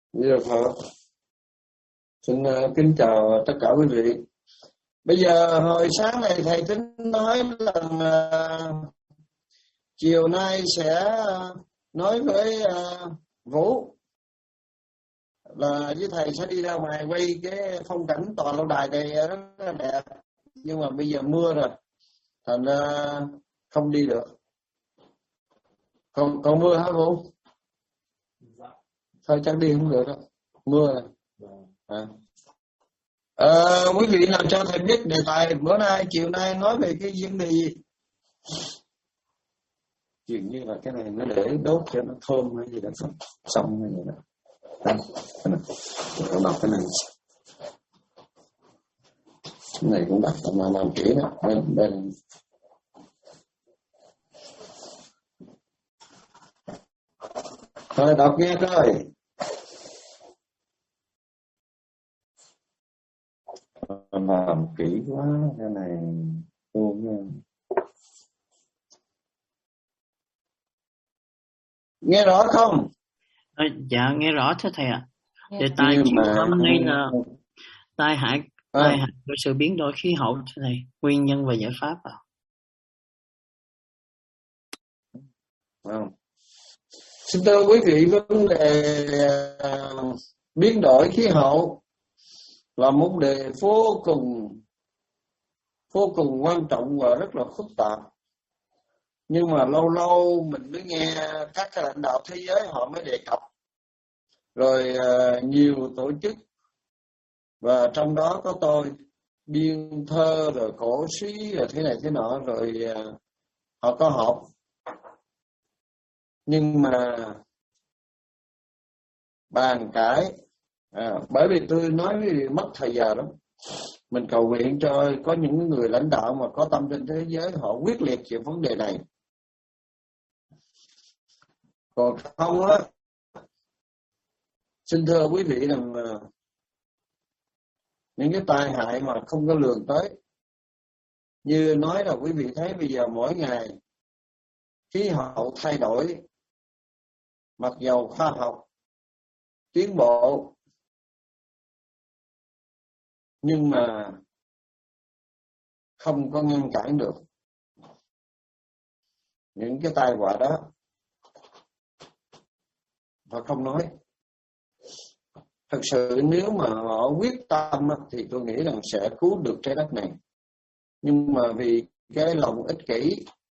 Được hả? Xin kính chào tất cả quý vị. Bây giờ hồi sáng này thầy Tính nói rằng chiều nay sẽ nói với Vũ là với thầy sẽ đi ra ngoài quay cái phong cảnh tòa lâu đài này rất là đẹp, nhưng mà bây giờ mưa rồi thành ra không đi được. Còn mưa hả Vũ? Thôi chắc đi không được đâu, mưa rồi. Quý vị nào cho thầy biết đề tài bữa nay chiều nay nói về cái vấn đề gì? Dường như là cái này nó để đốt cho nó thơm hay gì đó, xong hay gì đó. Tôi đọc cái này. Cái này cũng đặt mà làm kỹ đó. Bên thôi đọc nghe coi. Làm kỹ quá cái này luôn. Nghe rõ không? Dạ nghe rõ thưa thầy ạ. Đề tài chiều hôm nay là tai hại của sự biến đổi khí hậu thưa thầy, nguyên nhân và giải pháp ạ. Xin thưa quý vị, vấn đề biến đổi khí hậu là một vấn đề vô cùng quan trọng và rất là phức tạp. Nhưng mà lâu lâu mình mới nghe các cái lãnh đạo thế giới họ mới đề cập. Rồi nhiều tổ chức, và trong đó có tôi, biên thơ rồi cổ sĩ rồi thế này thế nọ, rồi họ có họp. Nhưng mà bàn cãi, bởi vì tôi nói mất thời giờ lắm. Mình cầu nguyện cho có những người lãnh đạo mà có tâm trên thế giới họ quyết liệt về vấn đề này. Còn không á, xin thưa quý vị rằng những cái tai hại mà không có lường tới, như nói là quý vị thấy bây giờ mỗi ngày khí hậu thay đổi, mặc dầu khoa học tiến bộ, nhưng mà không có ngăn cản được những cái tai họa đó. Họ không nói. Thật sự nếu mà họ quyết tâm thì tôi nghĩ rằng sẽ cứu được trái đất này. Nhưng mà vì cái lòng ích kỷ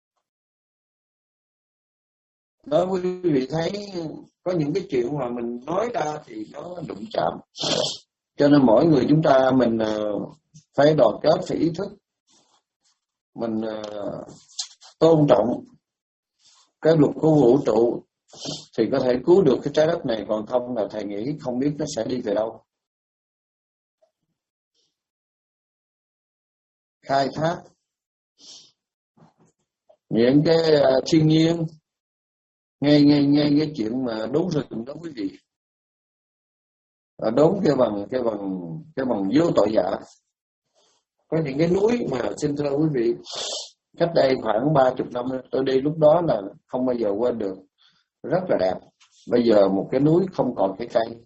đó, quý vị thấy có những cái chuyện mà mình nói ra thì nó đụng chạm. Cho nên mỗi người chúng ta mình phải đoàn kết, phải ý thức, mình tôn trọng cái luật của vũ trụ thì có thể cứu được cái trái đất này. Còn không là thầy nghĩ không biết nó sẽ đi về đâu. Khai thác những cái thiên nhiên, ngay cái chuyện mà đốn rừng đó quý vị, đốn cái bằng vô tội vạ. Có những cái núi mà xin thưa quý vị, cách đây khoảng 30 năm tôi đi, lúc đó là không bao giờ quên được, rất là đẹp. Bây giờ một cái núi không còn cái cây,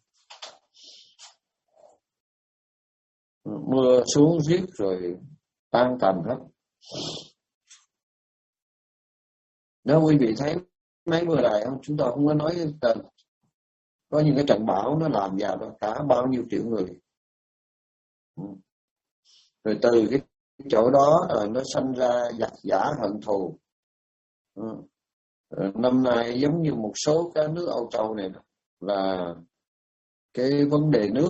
mưa xuống riết rồi tan tành hết. Nếu quý vị thấy mấy bữa này không, chúng ta không có nói tên. Có những cái trận bão nó làm vào đó cả bao nhiêu triệu người. Rồi từ cái chỗ đó nó sanh ra giặc giả hận thù. Năm nay giống như một số các nước Âu Châu này là cái vấn đề nước.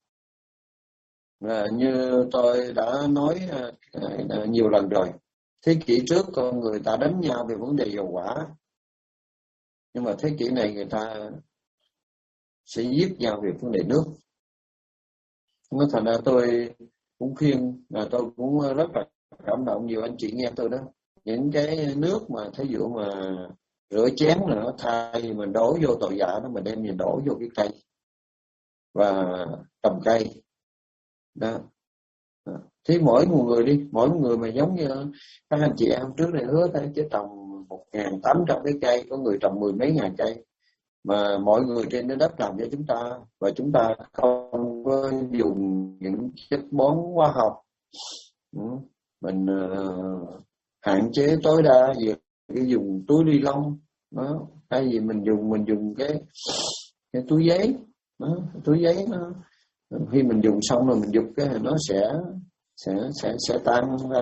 Như tôi đã nói nhiều lần rồi, thế kỷ trước con người ta đánh nhau về vấn đề dầu hỏa, nhưng mà thế kỷ này người ta sẽ giết nhau về vấn đề nước. Nó thành ra tôi cũng khuyên, tôi cũng rất là cảm động nhiều anh chị nghe tôi đó. Những cái nước mà thí dụ mà rửa chén nữa, thay vì mình đổ vô tội vạ đó, mình đem mình đổ vô cái cây và trồng cây đó. Thì mỗi một người đi, mỗi một người mà giống như các anh chị em trước này hứa thấy chứ trồng 1.800 cái cây, có người trồng 10 mấy ngàn cây. mà mọi người trên trái đất làm cho chúng ta, và chúng ta không có dùng những chất bón hóa học. Mình hạn chế tối đa việc dùng túi ni lông đó, thay vì mình dùng cái túi giấy đó, túi giấy nó khi mình dùng xong rồi mình giục cái nó sẽ tan ra.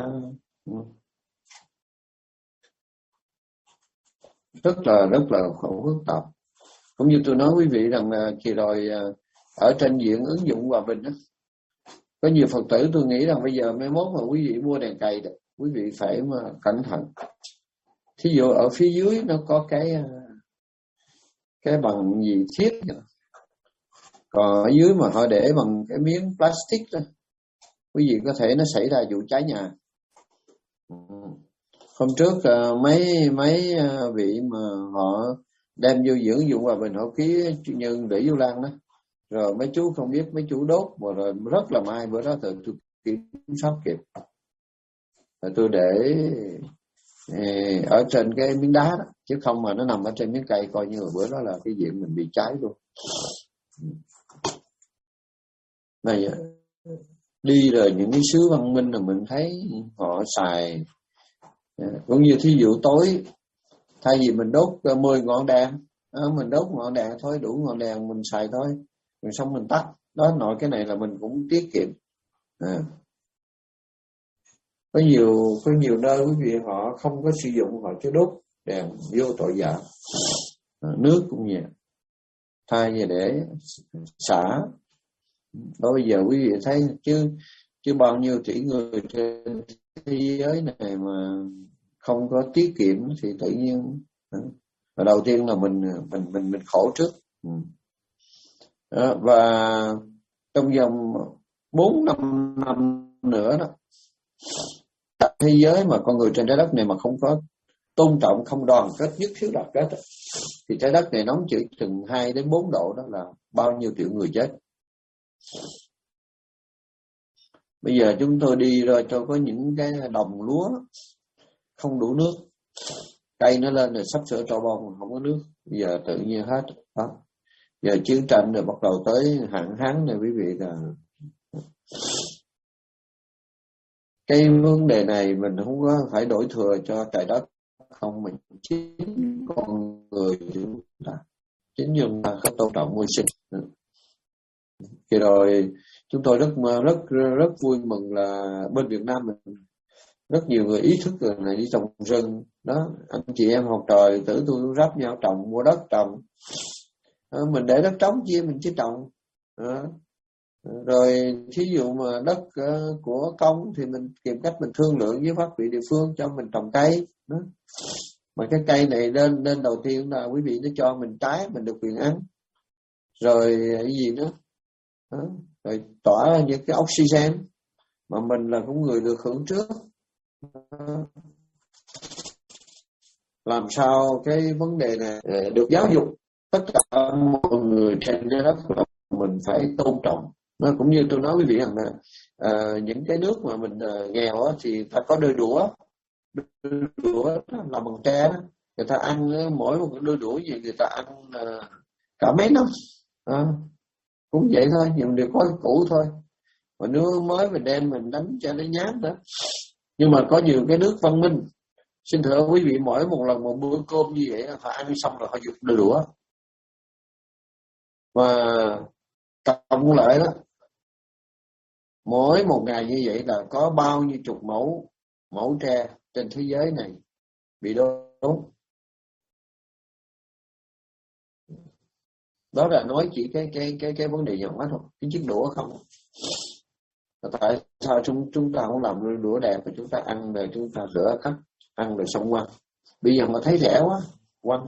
Rất là khổ phức tạp. Cũng như tôi nói quý vị rằng là kỳ rồi ở trên diện ứng dụng hòa bình đó, có nhiều Phật tử tôi nghĩ rằng bây giờ mai mốt mà quý vị mua đèn cày đó, quý vị phải mà cẩn thận. Thí dụ ở phía dưới nó có cái bằng gì thiết, còn ở dưới mà họ để bằng cái miếng plastic đó, quý vị có thể nó xảy ra vụ cháy nhà. Hôm trước mấy vị mà họ đem vô dưỡng dụng hòa bình, họ ký nhân Lễ Vu Lan đó, rồi mấy chú không biết, mấy chú đốt mà rồi rất là may bữa đó tôi kiểm soát kịp, rồi tôi để ở trên cái miếng đá đó, chứ không mà nó nằm ở trên miếng cây coi như là bữa đó là cái diện mình bị cháy luôn. Này đi rồi những cái xứ văn minh là mình thấy họ xài, cũng như thí dụ tối thay vì mình đốt 10 ngọn đèn, mình đốt ngọn đèn thôi, đủ ngọn đèn mình xài thôi, rồi xong mình tắt đó. Nội cái này là mình cũng tiết kiệm. Có nhiều nơi quý vị họ không có sử dụng, họ chỉ đốt đèn vô tội vạ. Nước cũng vậy, thay vì để xả đó. Bây giờ quý vị thấy chứ bao nhiêu tỷ người trên thế giới này mà không có tiết kiệm thì tự nhiên đầu tiên là mình khổ trước. Và trong vòng 4-5 năm nữa đó, thế giới mà con người trên trái đất này mà không có tôn trọng, không đoàn kết, nhất thiếu đoàn kết thì trái đất này nóng chỉ chừng 2-4 độ, đó là bao nhiêu triệu người chết. Bây giờ chúng tôi đi rồi cho có những cái đồng lúa không đủ nước, cây nó lên rồi sắp sửa trổ bông không có nước, bây giờ tự nhiên hết đó. Giờ chiến tranh rồi bắt đầu tới hạn hán này quý vị, là cái vấn đề này mình không có phải đổi thừa cho trái đất không, mình chính con người chúng ta, chính chúng ta không tôn trọng môi sinh. Thì rồi chúng tôi rất vui mừng là bên Việt Nam mình rất nhiều người ý thức rồi này, đi trồng rừng đó. Anh chị em học trò tử tôi ráp nhau trồng, mua đất trồng. Mình để đất trống chia mình chứ trồng. Rồi thí dụ mà đất của công thì mình tìm cách mình thương lượng với pháp vị địa phương cho mình trồng cây đó. Mà cái cây này lên đầu tiên là quý vị nó cho mình trái, mình được quyền ăn. Rồi cái gì nữa đó. Rồi tỏa ra những cái oxygen mà mình là cũng người được hưởng trước. Làm sao cái vấn đề này được giáo dục tất cả mọi người trên trái đất là mình phải tôn trọng. Nó cũng như tôi nói quý vị rằng là những cái nước mà mình nghèo á, thì ta có đôi đũa làm bằng tre đó. Người ta ăn mỗi một đôi đũa gì người ta ăn cả mấy năm. Cũng vậy thôi, nhưng đều có cái cũ thôi. Mà nước mới mình đem mình đánh cho nó nhát đó. Nhưng mà có nhiều cái nước văn minh, xin thưa quý vị, mỗi một lần một bữa cơm như vậy họ ăn xong rồi họ giục đôi đũa. Và cộng lại đó, mỗi một ngày như vậy là có bao nhiêu chục mẫu tre trên thế giới này bị đốt. Đó là nói chỉ cái vấn đề nhỏ thôi, cái chiếc đũa không. Tại sao chúng ta không làm đũa đẹp và chúng ta ăn rồi chúng ta rửa cắt ăn rồi xong quăng. Bây giờ mà thấy rẻ quá quăng.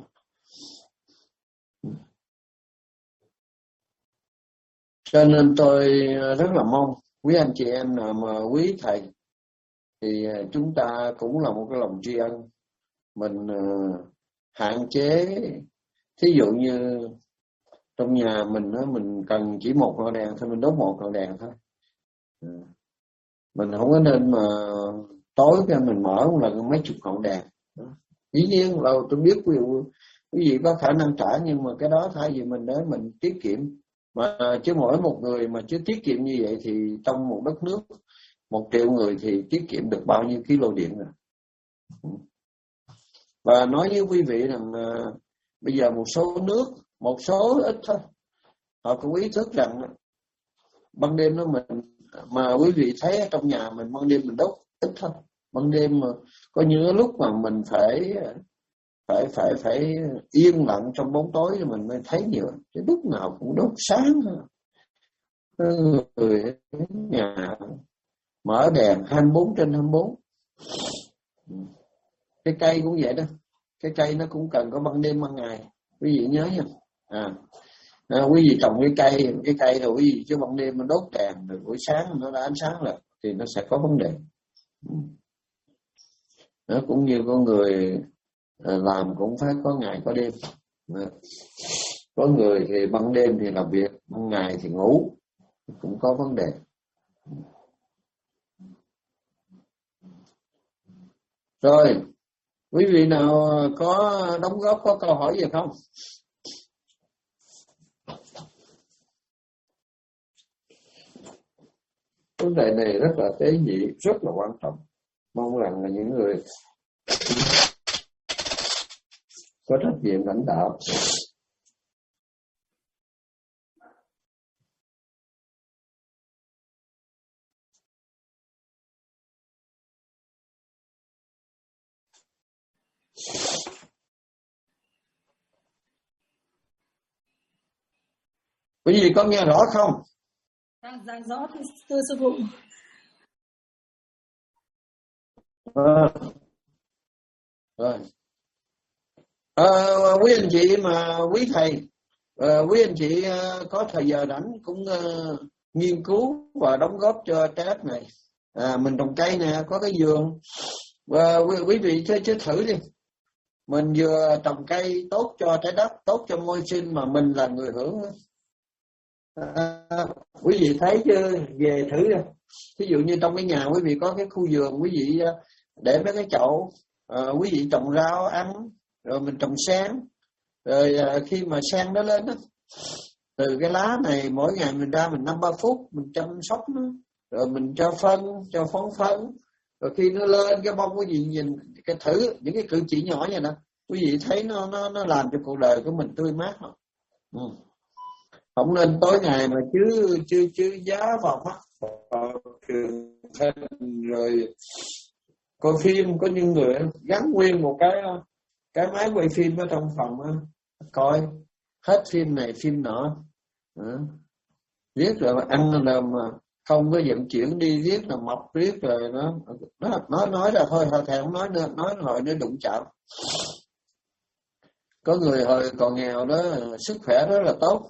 Cho nên tôi rất là mong quý anh chị em nào mà quý thầy thì chúng ta cũng là một cái lòng tri ân. Mình hạn chế, thí dụ như trong nhà mình cần chỉ một ngọn đèn thôi, mình đốt một ngọn đèn thôi. Mình không có nên mà tối cái mình mở một lần mấy chục ngọn đèn. Dĩ nhiên là tôi biết ví dụ quý vị có khả năng trả, nhưng mà cái đó thay vì mình để mình tiết kiệm, mà chứ mỗi một người mà chứ tiết kiệm như vậy thì trong một đất nước 1 triệu người thì tiết kiệm được bao nhiêu kilo điện rồi. Và nói với quý vị rằng bây giờ một số nước, một số ít thôi, họ cũng ý thức rằng ban đêm đó mình, mà quý vị thấy ở trong nhà mình ban đêm mình đốt ít thôi. Ban đêm mà có những lúc mà mình phải yên lặng trong bóng tối thì mình mới thấy nhiều. Chứ lúc nào cũng đốt sáng. Người nhà mở đèn 24/24. Cái cây cũng vậy đó. Cái cây nó cũng cần có ban đêm ban ngày. Quý vị nhớ nha. Quý vị trồng cái cây rồi quý vị chứ ban đêm nó đốt đèn rồi buổi sáng nó đã ánh sáng rồi thì nó sẽ có vấn đề. Nó cũng như con người làm cũng phải có ngày có đêm. Có người thì ban đêm thì làm việc, ban ngày thì ngủ, cũng có vấn đề. Rồi, quý vị nào có đóng góp, có câu hỏi gì không? Vấn đề này rất là tế nhị, rất là quan trọng. Mong rằng là những người có trách nhiệm lãnh đạo quý vị có nghe rõ không? Dạ rõ thưa sư phụ. Rồi. Quý anh chị mà quý thầy, quý anh chị có thời giờ rảnh cũng nghiên cứu và đóng góp cho trái đất này. Mình trồng cây nè, có cái vườn. Quý vị chứ thử đi. Mình vừa trồng cây tốt cho trái đất, tốt cho môi sinh mà mình là người hưởng. Quý vị thấy chưa? Về thử đi. Ví dụ như trong cái nhà quý vị có cái khu vườn, quý vị để mấy cái chậu, quý vị trồng rau ăn, rồi mình trồng sen, rồi khi mà sen nó lên đó, từ cái lá này mỗi ngày mình ra mình 5-3 phút mình chăm sóc nó, rồi mình cho phân, cho phân, rồi khi nó lên cái bông quý vị nhìn cái thử những cái cử chỉ nhỏ vậy đó, quý vị thấy nó làm cho cuộc đời của mình tươi mát không? Không nên tối ngày mà chứ giá vào mắt truyền hình rồi coi phim. Có những người gắn nguyên một cái máy quay phim ở trong phòng coi hết phim này phim nọ, riết rồi ăn là mà không có vận chuyển đi, riết là mập, riết rồi nó nói ra thôi, họ thèm không nói nữa, nói hồi nó đụng chạm. Có người hồi còn nghèo đó sức khỏe rất là tốt,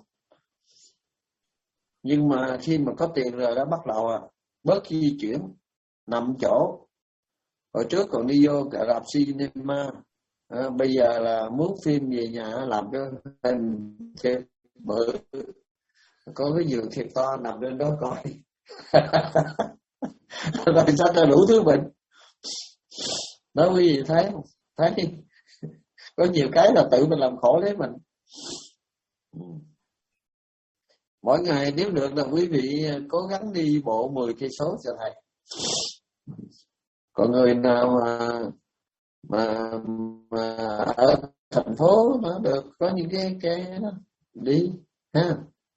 nhưng mà khi mà có tiền rồi đã bắt đầu bớt di chuyển, nằm chỗ. Hồi trước còn đi vô cả rạp cinema, bây giờ là mướn phim về nhà làm cái hình thiệt bự, có cái giường thiệt to nằm lên đó coi. Rồi sao ra đủ thứ bệnh. Đó quý vị thấy không? Thấy có nhiều cái là tự mình làm khổ lấy mình. Mỗi ngày nếu được là quý vị cố gắng đi bộ 10 cây số cho thầy. Còn người nào mà ở thành phố nó được có những cái đi ha.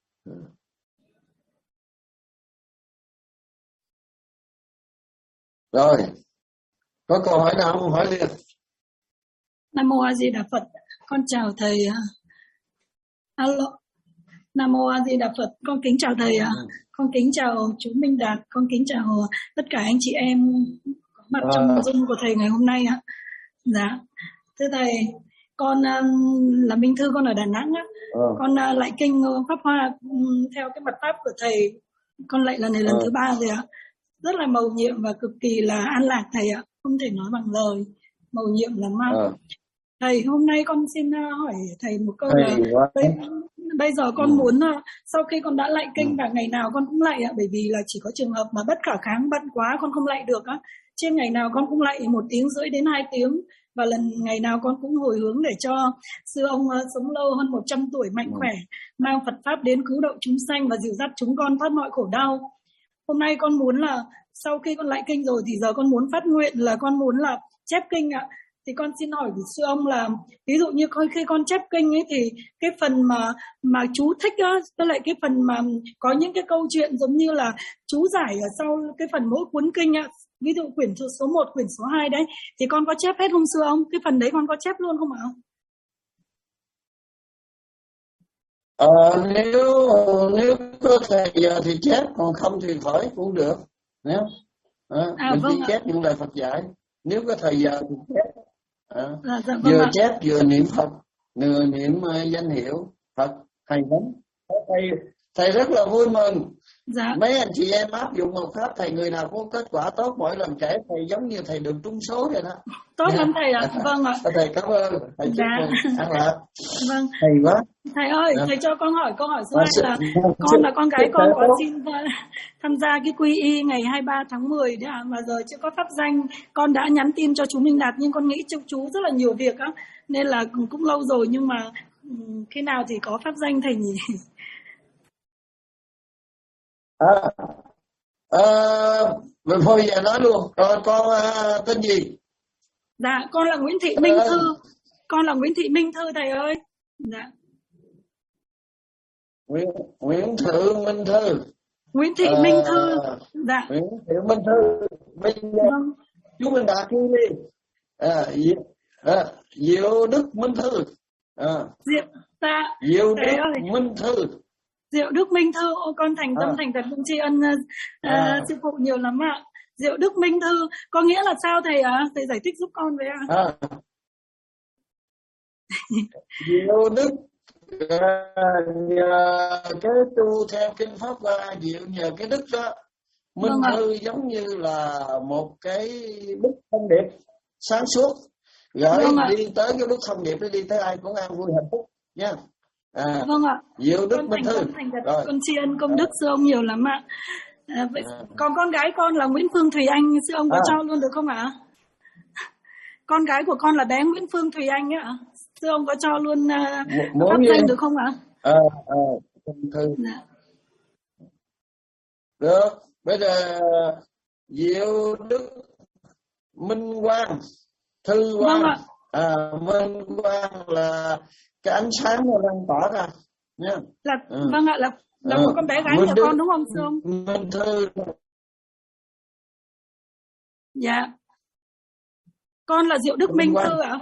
Rồi, có câu hỏi nào không? Hỏi liền. Nam Mô A Di Đà Phật. Con chào thầy. Alo. Nam Mô A Di Đà Phật. Con kính chào thầy. Con kính chào chú Minh Đạt. Con kính chào tất cả anh chị em có mặt trong Zoom của thầy ngày hôm nay ạ. Dạ. Thưa thầy, con là Minh Thư, con ở Đà Nẵng á. Con lại kinh Pháp Hoa theo cái mật pháp của thầy. Con lại lần này lần thứ 3 rồi ạ. Rất là mầu nhiệm và cực kỳ là an lạc thầy ạ. Không thể nói bằng lời. Mầu nhiệm lắm ạ. Thầy, hôm nay con xin hỏi thầy một câu là bây giờ con muốn sau khi con đã lạy kinh và ngày nào con cũng lạy ạ, bởi vì là chỉ có trường hợp mà bất khả kháng bận quá con không lạy được á, trên ngày nào con cũng lại 1,5 tiếng đến 2 tiếng, và ngày nào con cũng hồi hướng để cho sư ông sống lâu hơn 100 tuổi, mạnh khỏe, mang Phật pháp đến cứu độ chúng sanh và dìu dắt chúng con thoát mọi khổ đau. Hôm nay con muốn là sau khi con lại kinh rồi thì giờ con muốn phát nguyện là con muốn là chép kinh ạ. Thì con xin hỏi của sư ông là ví dụ như khi con chép kinh ấy thì cái phần mà chú thích á, với lại cái phần mà có những cái câu chuyện giống như là chú giải ở sau cái phần mỗi cuốn kinh á, ví dụ quyển số 1, quyển số 2 đấy, thì con có chép hết không sư ông? Cái phần đấy con có chép luôn không ạ? Nếu có thời giờ thì chép, còn không thì khỏi cũng được. Nếu mình chỉ chép những lời Phật dạy. Nếu có thời giờ thì chép. Vừa chép vừa niệm Phật, vừa niệm danh hiệu Phật, hay lắm. Thầy rất là vui mừng. Mấy anh chị em áp dụng một pháp, thầy người nào có kết quả tốt, mỗi lần kể thầy giống như thầy được trúng số vậy đó. Tốt lắm thầy ạ. Vâng ạ. Thầy cảm ơn. Thầy chúc mừng. Ăn lạc. Vâng. Thầy quá. Thầy ơi, thầy cho con hỏi câu hỏi số 2 là con là con gái con có xin tham gia cái quy y ngày 23 tháng 10 đấy ạ, mà giờ chưa có pháp danh. Con đã nhắn tin cho chú Minh Đạt nhưng con nghĩ chú rất là nhiều việc á, nên là cũng lâu rồi, nhưng mà khi nào thì có pháp danh thầy nhỉ? Thôi giờ nói luôn. Rồi con tên gì? Dạ, con là Nguyễn Thị Minh Thư. Con là Nguyễn Thị Minh Thư thầy ơi. Dạ. Nguyễn Thị Minh Thư. Nguyễn Thị Minh Thư. Dạ. Nguyễn Thị Minh Thư. Bây giờ chú Minh Đạt đi. Diệu Đức Minh Thư. Diệu Đức Minh Thư. Diệu Đức Minh Thư, con thành tâm thành thật cũng tri ân sư phụ nhiều lắm ạ. Diệu Đức Minh Thư có nghĩa là sao thầy ạ? Thầy giải thích giúp con với ạ. Diệu Đức nhờ cái tu theo kinh pháp qua diệu, nhờ cái đức đó. Minh Thư giống như là một cái bức thông điệp sáng suốt, gửi đi tới cái bức thông điệp, đi tới ai cũng an vui hạnh phúc nha. Vâng ạ. Diệu Đức Minh Thư. Con tri ân công đức sư ông nhiều lắm ạ. Còn con gái con là Nguyễn Phương Thùy Anh, sư ông có cho luôn được không ạ? Con gái của con là bé Nguyễn Phương Thùy Anh ấy ạ. Sư ông có cho luôn pháp danh được không ạ? Thư. Được. Bây giờ Diệu Đức Minh Quang, Thư Quang. Vâng ạ. Minh Quang là cái ánh sáng nó đang tỏa ra nha. Vâng ạ, là một con bé gái của con đúng không sư ông? Minh Thư. Dạ. Con là Diệu Đức Minh Thư ạ.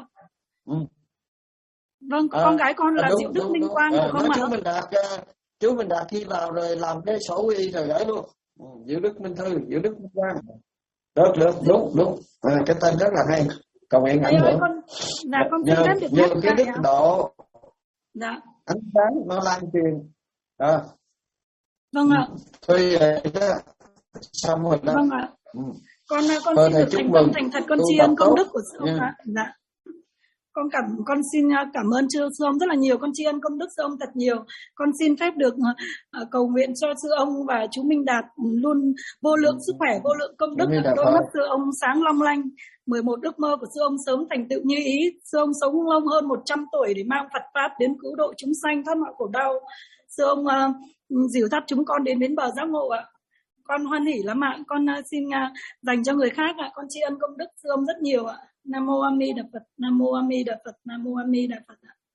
Vâng, con gái con là Diệu Đức Minh Quang được không ạ? Chú Minh Đạt khi vào rồi làm cái sổ quy y rồi gửi luôn. Diệu Đức Minh Thư, Diệu Đức Minh Quang. Được, đúng. Cái tên rất là hay. Cầu nguyện ảnh hưởng. Con xin phép được nhờ cái đức độ. Dạ. Ánh sáng nó lan truyền. Vâng ạ. Thôi đó. Xong rồi đó. Vâng ạ. Con xin được thành tâm thành thật con tri ân công đức của sư ông ạ. Dạ. Con xin cảm ơn sư ông rất là nhiều, con tri ân công đức sư ông thật nhiều. Con xin phép được cầu nguyện cho sư ông và chú Minh Đạt luôn vô lượng sức khỏe, vô lượng công đức, đôi mắt sư ông sáng long lanh, 11 ước mơ của sư ông sớm thành tựu như ý, sư ông sống lâu hơn 100 tuổi để mang Phật pháp đến cứu độ chúng sanh thoát mọi khổ đau. Sư ông dìu dắt chúng con đến bến bờ giác ngộ ạ. Con hoan hỉ lắm ạ. Con xin dành cho người khác ạ. Con tri ân công đức sư ông rất nhiều ạ. Nam mô A Di Đà Phật. Nam mô A Di Đà Phật. Nam mô A Di Đà Phật ạ.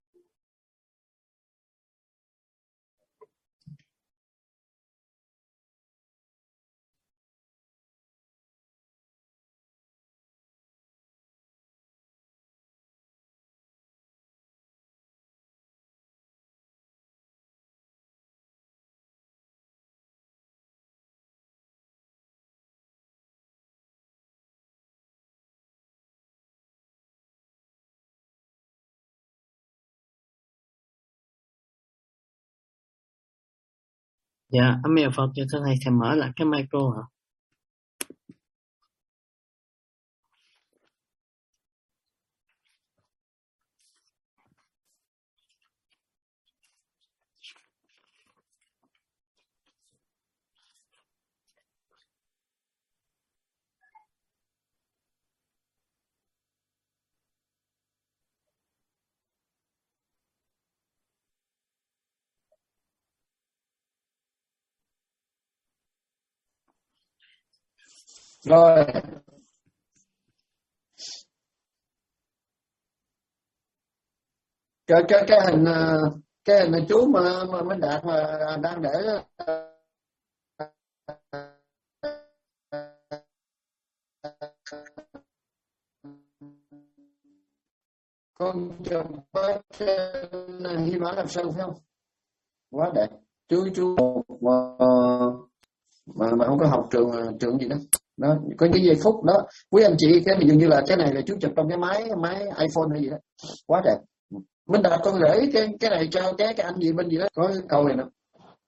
Dạ, Âm Mèo Phật cho thầy mở lại cái micro hả? Rồi cái hình là chú mà Minh Đạt mà đang để con chồng bác Hy Mã Lạp Sơn phải không? Quá đẹp. Chú mà không có học trường gì đó. Đó, có những giây phút đó, quý anh chị, cái này dường như là cái này là chú chụp trong cái máy iPhone hay gì đó. Quá đẹp. Minh Đạt con gửi cái này cho cái anh gì bên gì đó, có cái câu này nữa.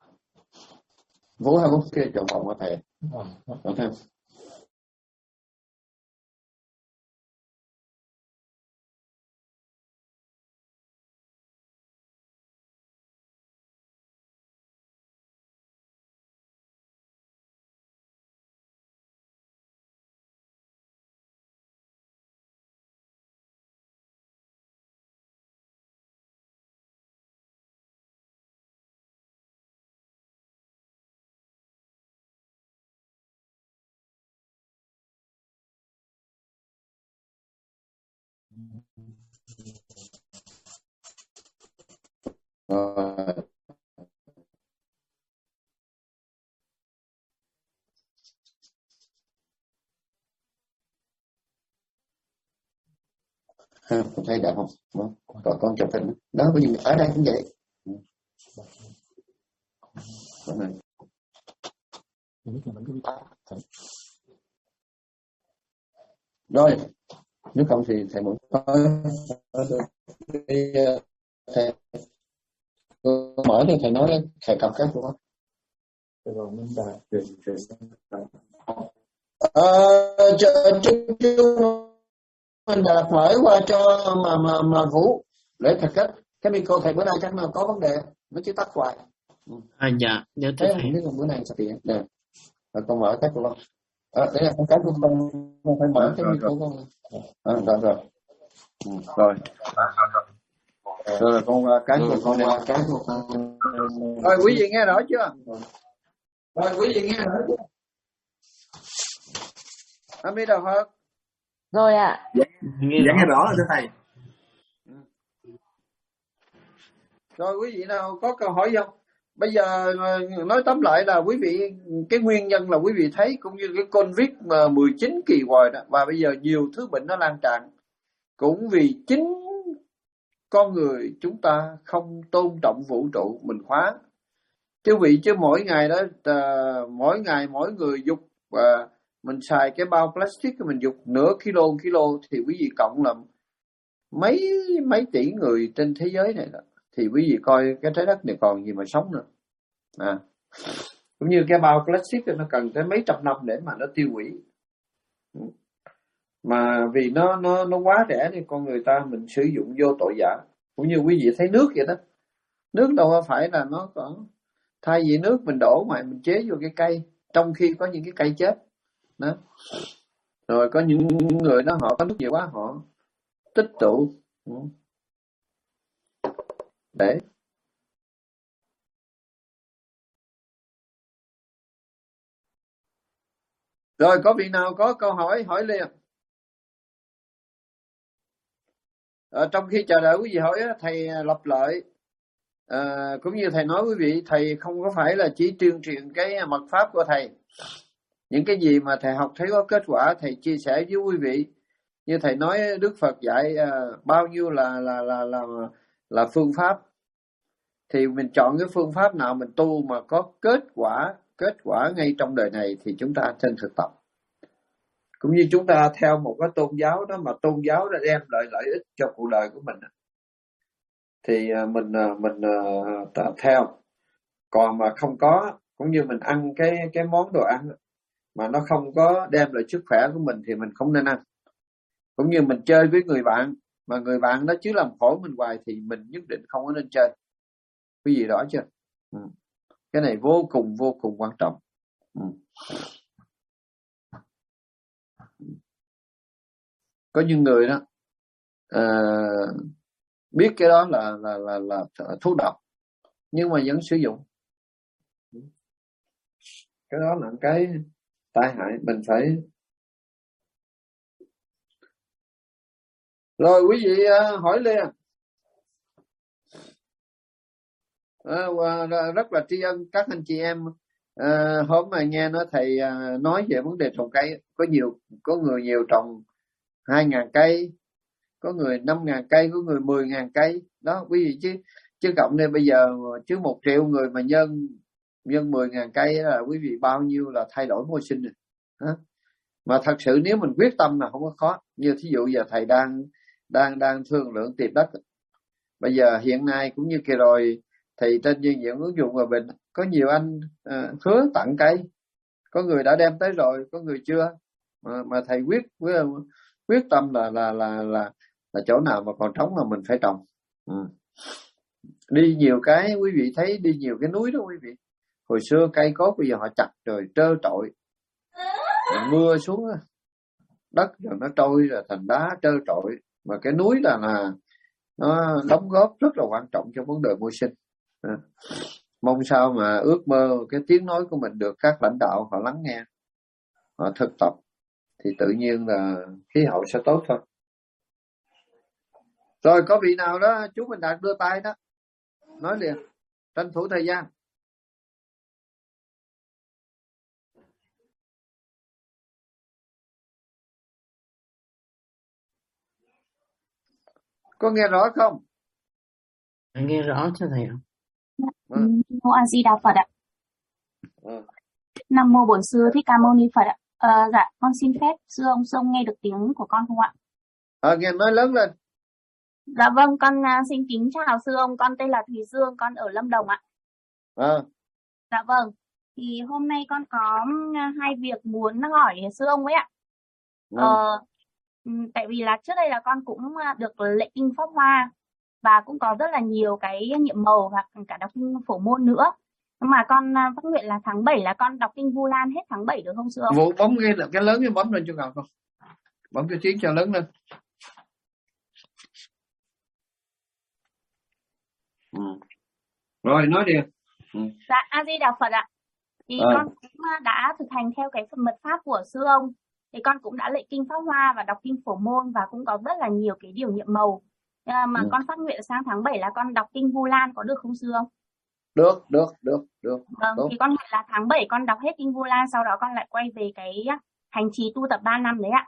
Vũ hay Vũ kia chọn phòng của thầy. Thấy không? Con thấy đẹp không? Còn con chụp hình đó, có gì ở đây cũng vậy. Rồi nếu không thì thầy muốn thầy mở thì thầy nói lên, thầy cầm cái của con. Mình đã mở qua cho mà Vũ để thật cái micro thầy bữa nay chắc là có vấn đề, nó chỉ tắt hoài. Dạ thấy không biết bữa nay sao tiền nè. Rồi con mở cái của con. Đây là con cái của con phải mở cái micro con. Rồi. Rồi con cái của con qua cái của con. Rồi quý vị nghe rõ chưa? Rồi quý vị nghe rõ chưa? Anh biết đâu hết. Rồi ạ. Dạ nghe rõ rồi thưa thầy. Rồi quý vị nào có câu hỏi không? Bây giờ nói tóm lại là quý vị, cái nguyên nhân là quý vị thấy cũng như cái Covid mà 19 kỳ hoài đó, và bây giờ nhiều thứ bệnh nó lan tràn cũng vì chính con người chúng ta không tôn trọng vũ trụ mình khóa. Chứ mỗi ngày đó, mỗi ngày mỗi người dục mình xài cái bao plastic mình dục nửa kilo thì quý vị cộng là mấy tỷ người trên thế giới này đó. Thì quý vị coi cái trái đất này còn gì mà sống nữa. Cũng như cái bao plastic nó cần tới mấy trăm năm để mà nó tiêu hủy. Mà vì nó quá rẻ nên con người ta mình sử dụng vô tội vạ. Cũng như quý vị thấy nước vậy đó. Nước đâu phải là nó có, thay vì nước mình đổ ngoài mình chế vô cái cây, trong khi có những cái cây chết đó. Rồi có những người đó họ có nước nhiều quá họ tích tụ để. Rồi có vị nào có câu hỏi liền. Trong khi chờ đợi quý vị hỏi thầy lặp lại, cũng như thầy nói quý vị, thầy không có phải là chỉ tuyên truyền cái mật pháp của thầy. Những cái gì mà thầy học thấy có kết quả thầy chia sẻ với quý vị. Như thầy nói Đức Phật dạy bao nhiêu là phương pháp, thì mình chọn cái phương pháp nào mình tu mà có kết quả ngay trong đời này thì chúng ta trên thực tập. Cũng như chúng ta theo một cái tôn giáo đó mà tôn giáo đã đem lại lợi ích cho cuộc đời của mình thì mình theo. Còn mà không có, cũng như mình ăn cái món đồ ăn mà nó không có đem lại sức khỏe của mình thì mình không nên ăn. Cũng như mình chơi với người bạn mà người bạn đó chứ làm khổ mình hoài thì mình nhất định không có nên chơi. Cái gì đó chưa? Cái này vô cùng quan trọng. Có những người đó biết cái đó là thuốc độc nhưng mà vẫn sử dụng. Cái đó là cái tai hại. Mình phải Rồi quý vị hỏi liền. Rất là tri ân các anh chị em. Hôm mà nghe nói thầy nói về vấn đề trồng cây, có người nhiều trồng 2.000 cây, có người 5.000 cây, có người 10.000 cây đó quý vị, chứ cộng đây bây giờ chứ 1 triệu người mà nhân 10.000 cây là quý vị bao nhiêu là thay đổi môi sinh rồi. Mà thật sự nếu mình quyết tâm là không có khó. Như thí dụ giờ thầy đang thương lượng tìm đất. Bây giờ hiện nay cũng như kia rồi thì trên diện ứng dụng hòa bình có nhiều anh hứa tặng cây, có người đã đem tới rồi, có người chưa, mà thầy quyết tâm là chỗ nào mà còn trống là mình phải trồng. Đi nhiều cái quý vị thấy, đi nhiều cái núi đó quý vị, hồi xưa cây cối bây giờ họ chặt rồi trơ trọi, mưa xuống đất rồi nó trôi rồi thành đá trơ trọi. Mà cái núi là nó đóng góp rất là quan trọng trong vấn đề môi sinh. Mong sao mà ước mơ cái tiếng nói của mình được các lãnh đạo họ lắng nghe, họ thực tập thì tự nhiên là khí hậu sẽ tốt thôi. Rồi có vị nào đó chú Minh Đạt đưa tay đó, nói liền, tranh thủ thời gian. Có nghe rõ không? Nghe rõ cho thầy ạ. Nam mô A Di Đà Phật ạ. Nam mô Bổn Sư Thích Ca Mâu Ni Phật ạ. Dạ, con xin phép sư ông nghe được tiếng của con không ạ? Nghe nói lớn lên. Dạ vâng, con xin kính chào sư ông, con tên là Thùy Dương, con ở Lâm Đồng ạ. Dạ vâng, thì hôm nay con có 2 việc muốn hỏi sư ông ấy ạ. Tại vì là trước đây là con cũng được lễ kinh Pháp Hoa và cũng có rất là nhiều cái nhiệm màu và cả đọc kinh Phổ Môn nữa. Nhưng mà con phát nguyện là tháng 7 là con đọc kinh Vu Lan hết tháng 7 được không sư ông? Vụ bấm nghe là cái lớn, cái bấm lên cho nào con. Bấm cái tiếng cho lớn lên. Rồi nói đi. Dạ, A Di Đà Phật ạ. Thì con cũng đã thực hành theo cái mật pháp của sư ông. Thì con cũng đã lễ kinh Pháp Hoa và đọc kinh Phổ Môn và cũng có rất là nhiều cái điều nhiệm màu. Mà con phát nguyện sang tháng 7 là con đọc kinh Vu Lan có được không sư ông? Được. Vâng, thì con nguyện là tháng 7 con đọc hết kinh Vu Lan, sau đó con lại quay về cái hành trì tu tập 3 năm đấy ạ.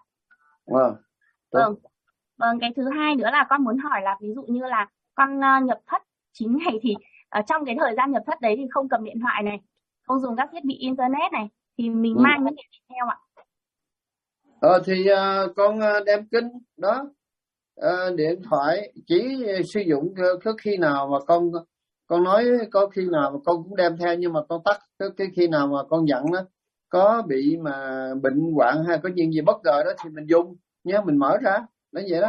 Vâng, cái thứ hai nữa là con muốn hỏi là ví dụ như là con nhập thất 9 ngày thì ở trong cái thời gian nhập thất đấy thì không cầm điện thoại này, không dùng các thiết bị internet này, thì mình mang những cái gì theo ạ? Thì con đem kinh đó, điện thoại chỉ sử dụng có khi nào mà con nói có khi nào mà con cũng đem theo, nhưng mà con tắt cái khi nào mà con dặn đó có bị mà bệnh hoạn hay có chuyện gì bất ngờ đó thì mình dùng nhé, mình mở ra nói vậy đó.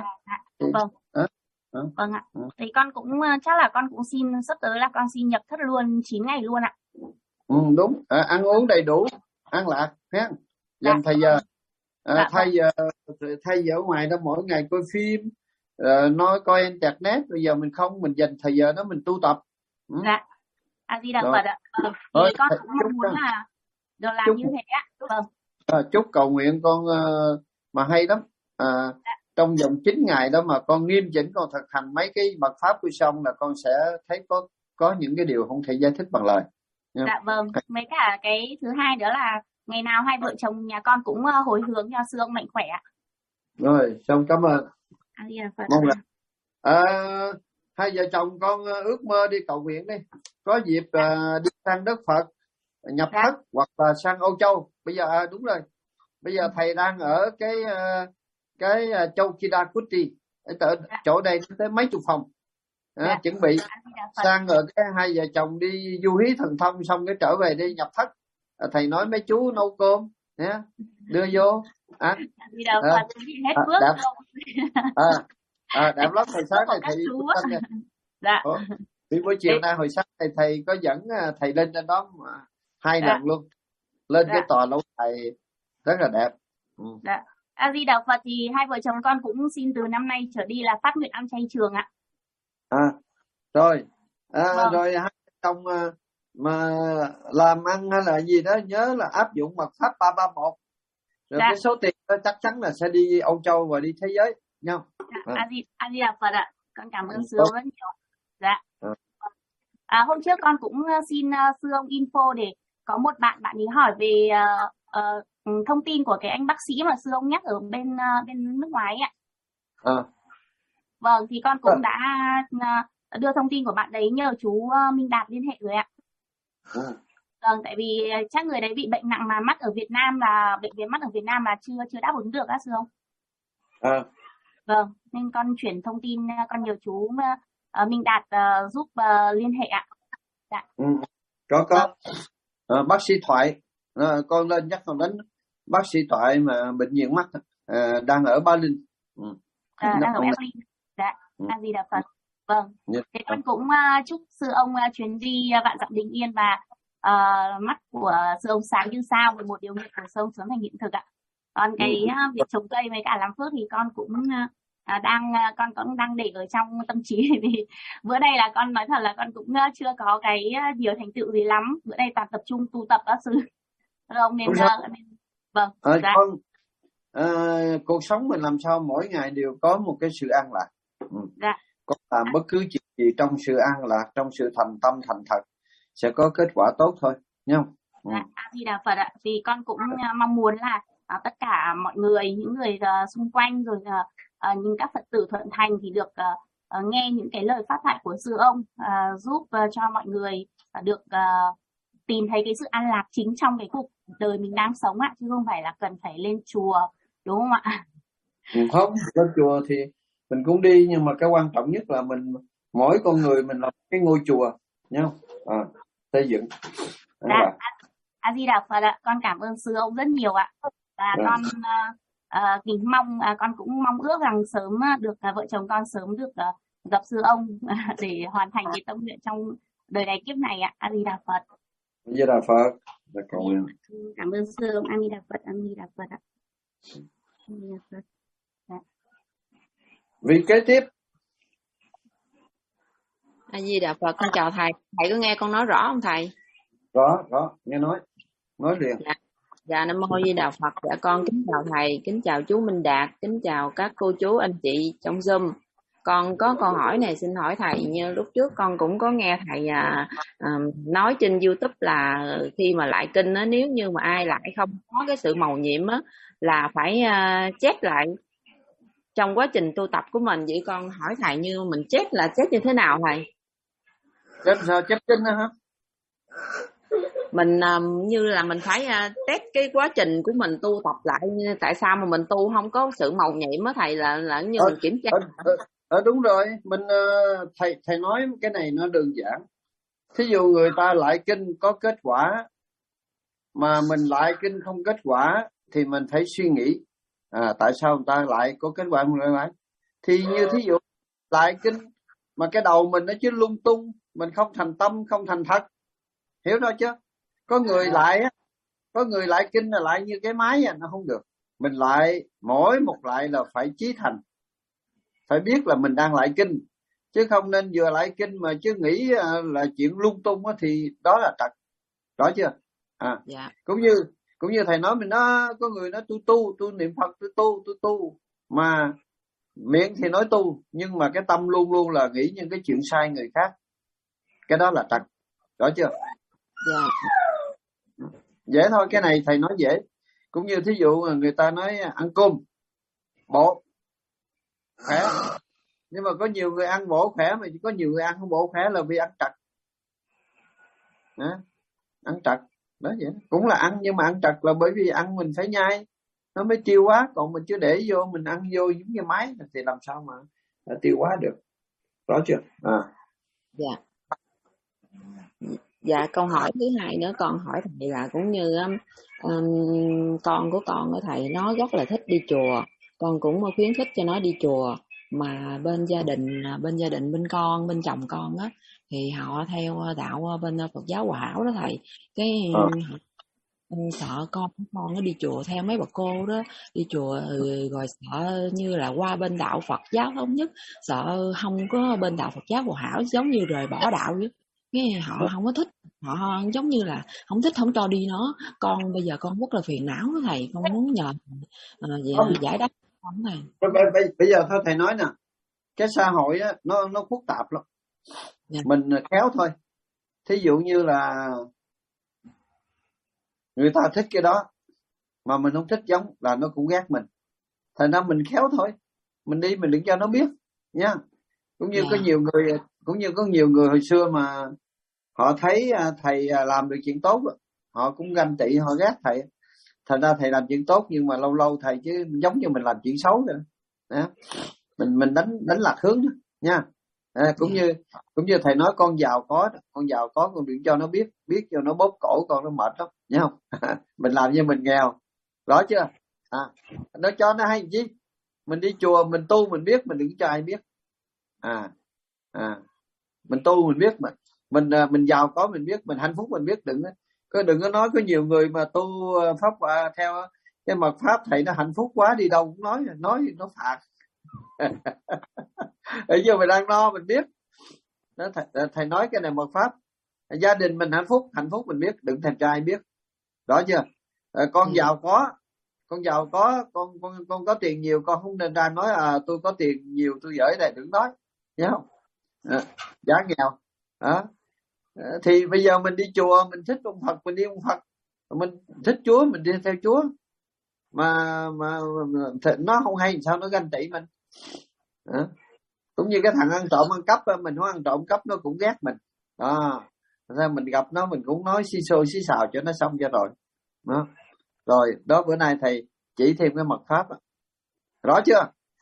Vâng ạ. Thì con cũng chắc là con cũng xin sắp tới là con xin nhập thất luôn 9 ngày luôn ạ. Đúng, ăn uống đầy đủ, ăn lạc ha. Dành thời giờ thay giờ ở ngoài đó mỗi ngày coi phim, nói coi internet, bây giờ mình không, mình dành thời giờ đó mình tu tập. Dạ. A Di Đà Phật ạ. Thì con cũng mong muốn là được làm như thế ạ. Vâng. Chúc cầu nguyện con mà hay lắm. Trong vòng 9 ngày đó mà con nghiêm chỉnh con thực hành mấy cái mật pháp của xong là con sẽ thấy có những cái điều không thể giải thích bằng lời. Dạ vâng. Mấy cả cái thứ hai nữa là ngày nào hai vợ chồng nhà con cũng hồi hướng cho sư ông mạnh khỏe ạ. Rồi, xong cảm ơn. A Di Đà Phật. Mong là hai vợ chồng con ước mơ đi cầu nguyện đi, có dịp đi sang đất Phật nhập thất hoặc là sang Âu Châu. Bây giờ đúng rồi, bây giờ thầy đang ở cái châu Kidakuchi, chỗ đây tới mấy chục phòng. Chuẩn bị sang ở cái hai vợ chồng đi du hí thần thông xong cái trở về đi nhập thất. Thầy nói mấy chú nấu cơm nhé, đưa vô ăn. Đẹp lắm. Hồi sáng này thầy vì buổi chiều nay hồi sáng thầy có dẫn thầy lên trên đó 2 lần luôn, lên cái tòa lâu thầy rất là đẹp. A Di Đà Phật. Thì hai vợ chồng con cũng xin từ năm nay trở đi là phát nguyện ăn chay trường ạ. Rồi rồi hai chồng mà làm ăn hay là gì đó nhớ là áp dụng mật pháp 331 rồi cái số tiền đó chắc chắn là sẽ đi Âu Châu và đi thế giới. nha. A Di Đà Phật ạ. Con cảm ơn sư ông rất nhiều. Dạ. Hôm trước con cũng xin sư ông info để có một bạn ấy hỏi về thông tin của cái anh bác sĩ mà sư ông nhắc ở bên nước ngoài ạ. Vâng, thì con cũng đã đưa thông tin của bạn đấy nhờ chú Minh Đạt liên hệ rồi ạ. Vâng, tại vì chắc người đấy bị bệnh nặng mà mắt ở Việt Nam là bệnh viện mắt ở Việt Nam là chưa đáp ứng được á sư ông. Vâng, nên con chuyển thông tin, con nhờ chú Minh Đạt giúp liên hệ ạ. Dạ. Có. Bác sĩ Thoại, con lên nhắc con đến bác sĩ Thoại mà bệnh viện mắt đang ở Ba Linh. Đang ở Berlin. Dạ, A Di Đà Phật. Vâng, thế con cũng chúc sư ông chuyến đi vạn dặm bình yên và mắt của sư ông sáng như sao, với một điều nguyện của sư ông sớm thành hiện thực ạ. Còn cái việc trồng cây với cả làm phước thì con cũng con đang để ở trong tâm trí, vì bữa nay là con nói thật là con cũng chưa có cái nhiều thành tựu gì lắm. Bữa nay toàn tập trung tu tập đó sư. Không nên vâng. Dạ. Cuộc sống mình làm sao mỗi ngày đều có một cái sự an lạc. Dạ. Con làm bất cứ chuyện gì trong sự an lạc, trong sự thành tâm thành thật sẽ có kết quả tốt thôi, nhá. Dạ, A Di Đà Phật ạ. Vì con cũng mong muốn là tất cả mọi người, những người xung quanh rồi những các Phật tử thuận thành thì được nghe những cái lời pháp thoại của sư ông, giúp cho mọi người được tìm thấy cái sự an lạc chính trong cái cuộc đời mình đang sống ạ, chứ không phải là cần phải lên chùa, đúng không ạ? Không, lên chùa thì mình cũng đi, nhưng mà cái quan trọng nhất là mỗi con người mình là cái ngôi chùa nhá, xây dựng. Dạ, A Di Đà Phật ạ. Con cảm ơn sư ông rất nhiều ạ. Và con kính mong, con cũng mong ước rằng sớm được vợ chồng con sớm được gặp sư ông để hoàn thành cái tâm nguyện trong đời này kiếp này ạ. A Di Đà Phật. A Di Đà Phật. Cảm ơn sư ông. A Di Đà Phật. A Di Đà Phật ạ. A Di Đà Phật. Dạ. Vị kế tiếp. A Di Đà Phật. Con chào thầy. Thầy có nghe con nói rõ không thầy? Rõ, nghe nói liền. Dạ, Nam Mô A Di Đà Phật. Dạ, con kính chào thầy, kính chào chú Minh Đạt, kính chào các cô chú anh chị trong Zoom. Con có câu hỏi này xin hỏi thầy. Như lúc trước con cũng có nghe thầy nói trên YouTube là khi mà lại kinh á, nếu như mà ai lại không có cái sự mầu nhiệm á, là phải chép lại trong quá trình tu tập của mình. Vậy con hỏi thầy, như mình chép là chép như thế nào thầy? Chép sao? Chép kinh hả? Mình như là mình phải test cái quá trình của mình tu tập lại, tại sao mà mình tu không có sự mầu nhiệm á thầy, là như mình kiểm tra. Đúng rồi, mình thầy nói cái này nó đơn giản. Thí dụ người ta lại kinh có kết quả mà mình lại kinh không kết quả thì mình phải suy nghĩ tại sao người ta lại có kết quả mình lại. Thì như thí dụ lại kinh mà cái đầu mình nó chứ lung tung, mình không thành tâm, không thành thật, hiểu đó chứ. Có người lại kinh là lại như cái máy nó không được. Mình lại mỗi một lại là phải chí thành, phải biết là mình đang lại kinh, chứ không nên vừa lại kinh mà chứ nghĩ là chuyện lung tung thì đó là trật, rõ chưa? Dạ. Cũng như thầy nói, mình có người nói tu niệm Phật, tu mà miệng thì nói tu, nhưng mà cái tâm luôn luôn là nghĩ những cái chuyện sai người khác, cái đó là trật, rõ chưa? Dạ. Dễ thôi, cái này thầy nói dễ. Cũng như thí dụ người ta nói ăn cơm bổ khỏe, nhưng mà có nhiều người ăn bổ khỏe, mà chỉ có nhiều người ăn không bổ khỏe là vì ăn trật. Ăn trật đó, vậy cũng là ăn, nhưng mà ăn trật là bởi vì ăn mình phải nhai nó mới tiêu hóa, còn mình chưa để vô, mình ăn vô giống như máy thì làm sao mà tiêu hóa được, rõ chưa? Dạ. Dạ, câu hỏi thứ hai nữa con hỏi thầy là cũng như con của con của thầy nó rất là thích đi chùa, con cũng khuyến khích cho nó đi chùa, mà bên gia đình bên chồng con á thì họ theo đạo bên Phật giáo Hòa Hảo đó thầy, cái sợ con nó đi chùa theo mấy bà cô đó, đi chùa rồi sợ như là qua bên đạo Phật giáo thống nhất, sợ không có bên đạo Phật giáo Hòa Hảo, giống như rời bỏ đạo vậy. Nghe họ không có thích, họ giống như là không thích, không cho đi nó. Con bây giờ con rất là phiền não đó thầy, con muốn nhờ giải đáp Bây giờ thôi thầy nói nè, cái xã hội á, nó phức tạp lắm. Mình khéo thôi. Thí dụ như là người ta thích cái đó mà mình không thích giống là nó cũng ghét mình. Thành ra mình khéo thôi, mình đi mình đừng cho nó biết nha. Cũng như có nhiều người hồi xưa mà họ thấy thầy làm được chuyện tốt, họ cũng ganh tị, họ ghét thầy. Thành ra thầy làm chuyện tốt nhưng mà lâu lâu thầy chứ giống như mình làm chuyện xấu rồi đó. Mình đánh lạc hướng đó, nha. Cũng như thầy nói con giàu có con đừng cho nó biết cho nó bóp cổ con, nó mệt lắm, nhớ không? Mình làm như mình nghèo, rõ chưa? Nó cho nó hay gì? Mình đi chùa mình tu mình biết, mình đừng cho ai biết. Mình tu mình biết, mình giàu có mình biết, mình hạnh phúc mình biết, đừng có nói. Có nhiều người mà tu pháp theo cái mật pháp thầy nó hạnh phúc quá, đi đâu cũng nói nó phạt. Bây giờ mình đang no mình biết đó, thầy nói cái này mật pháp, gia đình mình hạnh phúc mình biết, đừng thèm cho ai biết, rõ chưa? Con giàu có con có tiền nhiều, con không nên ra nói tôi có tiền nhiều tôi giỏi đây, đừng nói, nhớ không? Giá nghèo thì bây giờ mình đi chùa mình thích ông Phật mình đi ông Phật, mình thích Chúa mình đi theo Chúa, mà nó không hay sao nó ganh tị mình. Cũng như cái thằng ăn trộm ăn cắp, mình không ăn trộm cắp nó cũng ghét mình đó. Nên mình gặp nó mình cũng nói xí xô xí xào cho nó xong cho rồi đó. Rồi đó, bữa nay thầy chỉ thêm cái mật pháp đó. Rõ chưa?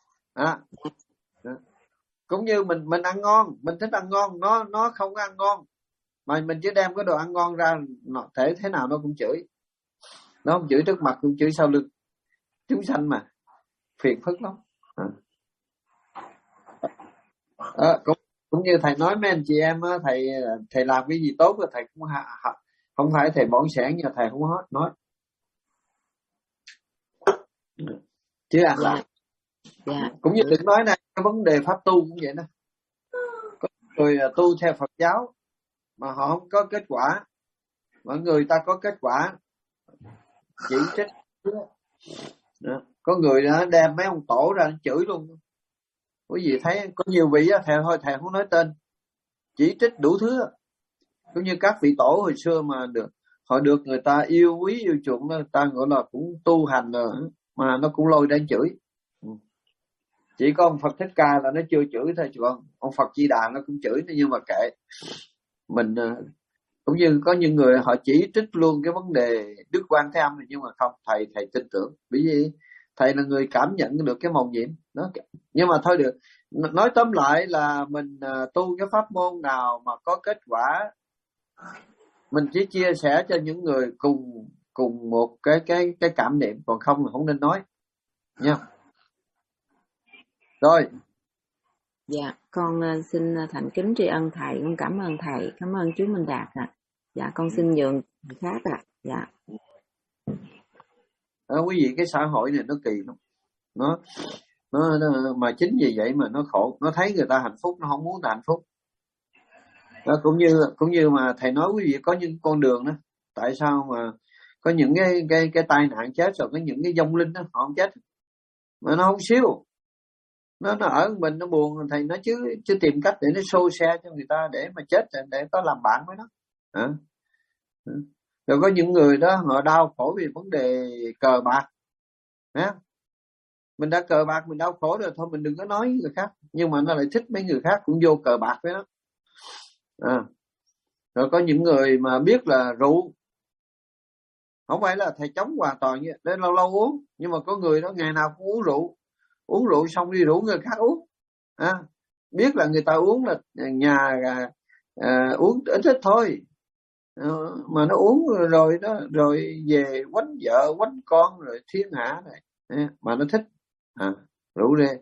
Cũng như mình ăn ngon, mình thích ăn ngon, nó không ăn ngon mà mình chỉ đem cái đồ ăn ngon ra, nó thế nào nó cũng chửi. Nó không chửi trước mặt cũng chửi sau lưng. Chúng sanh mà phiền phức lắm. Cũng như thầy nói mấy anh chị em á, thầy làm cái gì tốt thầy cũng không phải thầy bỏng sẻn nhưng thầy không nói chứ cũng như đừng nói này, cái vấn đề pháp tu cũng vậy đó. Có người tu theo Phật giáo mà họ không có kết quả, mà người ta có kết quả chỉ trích. Có người đó đem mấy ông tổ ra chửi luôn. Quý vị thấy có nhiều vị á, thầy không nói tên, chỉ trích đủ thứ. Cũng như các vị tổ hồi xưa mà họ được người ta yêu quý yêu chuộng, người ta gọi là cũng tu hành rồi mà nó cũng lôi đến chửi. Chỉ có ông Phật Thích Ca là nó chưa chửi thôi, còn ông Phật Di Đà nó cũng chửi, nhưng mà kệ mình. Cũng như có những người họ chỉ trích luôn cái vấn đề Đức Quan Thế Âm, nhưng mà không, thầy tin tưởng, bởi vì thầy là người cảm nhận được cái mầu nhiệm đó. Nhưng mà thôi được, nói tóm lại là mình tu cái pháp môn nào mà có kết quả, mình chỉ chia sẻ cho những người cùng một cái cảm niệm, còn không là không nên nói nha. Rồi. Dạ, con xin thành kính tri ân thầy, con cảm ơn thầy, cảm ơn chú Minh Đạt ạ. Dạ, con xin nhường người khác ạ. Dạ. Quý vị, cái xã hội này nó kỳ lắm. Nó mà chính vì vậy mà nó khổ, nó thấy người ta hạnh phúc nó không muốn ta hạnh phúc. Đó, cũng như mà thầy nói quý vị có những con đường đó, tại sao mà có những cái tai nạn chết rồi, có những cái vong linh đó họ không chết mà nó không xíu, nó ở mình nó buồn, thầy nói chứ tìm cách để nó xô xe cho người ta để mà chết để có làm bạn với nó. Rồi có những người đó họ đau khổ vì vấn đề cờ bạc. Mình đã cờ bạc mình đau khổ rồi, thôi mình đừng có nói với người khác, nhưng mà nó lại thích mấy người khác cũng vô cờ bạc với nó. Rồi có những người mà biết là rượu, không phải là thầy chống hoàn toàn như nên lâu lâu uống, nhưng mà có người đó ngày nào cũng uống rượu xong đi rủ người khác uống. Biết là người ta uống là nhà uống ít thôi, mà nó uống rồi đó, rồi về quánh vợ quánh con rồi thiên hạ này, mà nó thích rượu rê.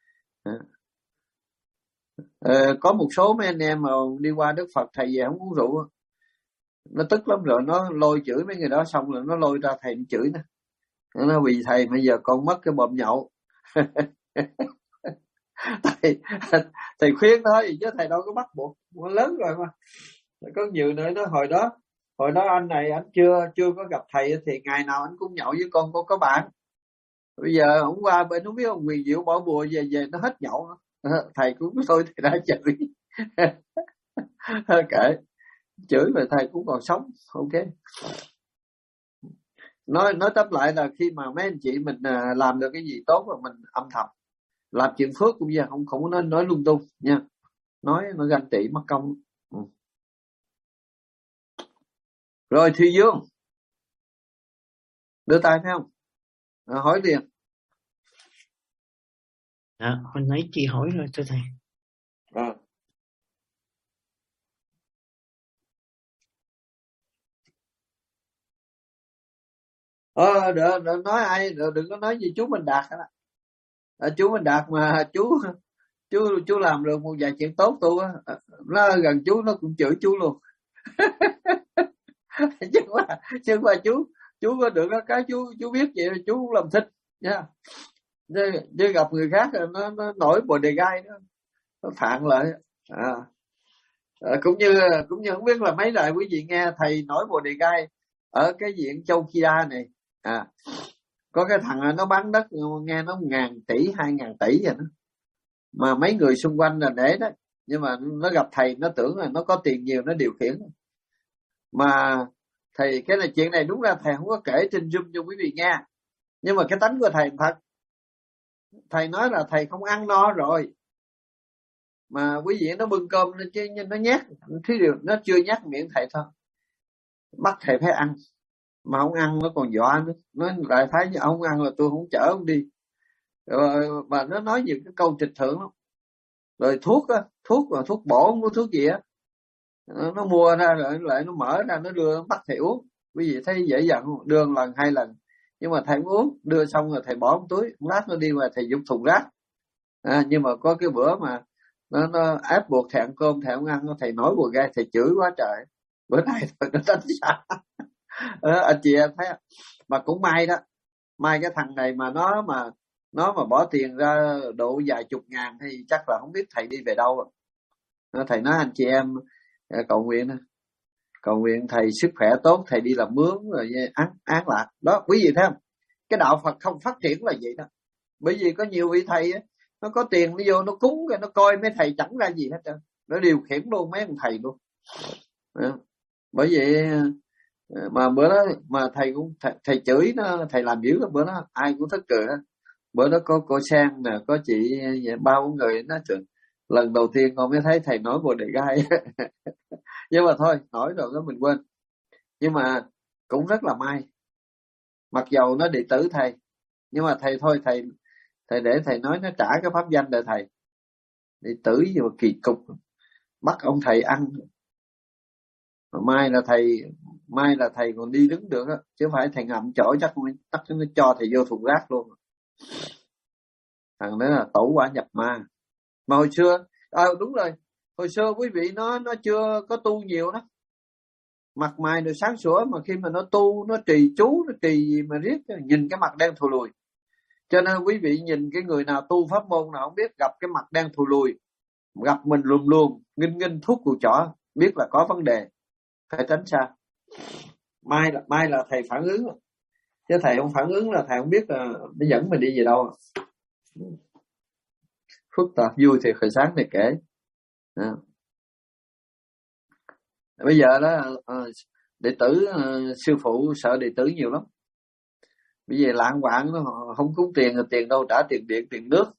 Có một số mấy anh em mà đi qua Đức Phật thầy về không uống rượu, nó tức lắm, rồi nó lôi chửi mấy người đó, xong rồi nó lôi ra thầy nó chửi nó vì thầy bây giờ con mất cái bộm nhậu. thầy khuyên thôi chứ thầy đâu có bắt buộc, lớn rồi mà. Có nhiều nơi đó hồi đó anh này anh chưa có gặp thầy thì ngày nào anh cũng nhậu với con có bạn. Bây giờ hôm qua bên không biết ông Quyền Diệu bỏ bùa về nó hết nhậu. Thầy cũng thôi thì đã chửi. Kệ, chửi mà thầy cũng còn sống. Ok. Nói tóm lại là khi mà mấy anh chị mình làm được cái gì tốt mà mình âm thầm làm chuyện phước cũng như không có nói lung tung nha, nói nó ganh tị mất công. Rồi Thùy Dương đưa tay phải không? Hỏi liền. Hồi nãy chị hỏi rồi thưa thầy. Đừng nói ai, đừng có nói gì chú Minh Đạt đó. Chú Minh Đạt mà chú làm được một vài chuyện tốt tu á, nó gần chú nó cũng chửi chú luôn. chứ mà chú có được cái chú biết vậy chú cũng làm thích nha. Chứ gặp người khác nó nổi bồ đề gai nó phản lại. Cũng như không biết là mấy đại quý vị nghe thầy nói bồ đề gai ở cái viện Châu Kia này. Có cái thằng nó bán đất nghe nó 1.000 tỷ 2.000 tỷ vậy đó, mà mấy người xung quanh là để đó, nhưng mà nó gặp thầy nó tưởng là nó có tiền nhiều nó điều khiển. Mà thầy cái này chuyện này đúng ra thầy không có kể trên Zoom cho quý vị nghe, nhưng mà cái tánh của thầy thật. Thầy nói là thầy không ăn no rồi mà quý vị nó bưng cơm lên chứ nó nhét thứ điều nó chưa nhắc miệng thầy thôi, bắt thầy phải ăn. Mà không ăn nó còn dọa nữa, nói đại thái như ông ăn là tôi không chở ông đi. Rồi mà nó nói nhiều cái câu trịch thượng lắm. Rồi thuốc bổ không có thuốc gì á, nó mua ra rồi lại nó mở ra nó đưa nó bắt thầy uống. Quý vị thấy dễ dàng không? Đưa 1 lần 2 lần nhưng mà thầy uống, đưa xong rồi thầy bỏ trong túi, lát nó đi ngoài thầy dục thùng rác. Nhưng mà có cái bữa mà nó ép buộc thầy ăn cơm thầy không ăn, thầy nói bùa gai thầy chửi quá trời. Bữa nay nó tránh xa. Anh chị em thấy mà cũng may đó, may cái thằng này mà nó mà bỏ tiền ra độ vài chục ngàn thì chắc là không biết thầy đi về đâu. Thầy nói anh chị em cầu nguyện thầy sức khỏe tốt, thầy đi làm mướn rồi án lạc đó. Quý vị thấy không, cái đạo Phật không phát triển là vậy đó. Bởi vì có nhiều vị thầy ấy, nó có tiền nó vô nó cúng rồi nó coi mấy thầy chẳng ra gì hết trơn, nó điều khiển luôn mấy ông thầy luôn. Bởi vậy mà bữa đó mà thầy cũng thầy chửi nó, thầy làm dữ lắm. Bữa đó ai cũng thức cười đó. Bữa đó có cô Sang nè, có chị 3-4 người nói chuyện lần đầu tiên con mới thấy thầy nói bồ đề gai. Nhưng mà thôi nói rồi đó mình quên. Nhưng mà cũng rất là may, mặc dầu nó đệ tử thầy nhưng mà thầy thôi thầy để thầy nói nó trả cái pháp danh để thầy. Đệ tử gì mà kỳ cục, bắt ông thầy ăn. Mà mai là thầy còn đi đứng được á, chứ không phải thầy ngậm chỗ chắc nó cho thầy vô thùng rác luôn. Thằng đó là tẩu quả nhập ma. Mà hồi xưa đúng rồi, hồi xưa quý vị nó chưa có tu nhiều đó, mặt mày được sáng sủa, mà khi mà nó tu nó trì chú nó trì gì mà riết nhìn cái mặt đen thù lùi. Cho nên quý vị nhìn cái người nào tu pháp môn nào không biết gặp cái mặt đen thù lùi, gặp mình lùm lùm nghinh thuốc cùi chỏ, biết là có vấn đề, phải tránh xa. Mai là thầy phản ứng, chứ thầy không phản ứng là thầy không biết là nó dẫn mình đi về đâu. Phức tạp vui thì hồi sáng này kể. Bây giờ đó đệ tử sư phụ sợ đệ tử nhiều lắm. Bây giờ lạng quạng nó không cúng tiền rồi tiền đâu trả, tiền điện tiền nước.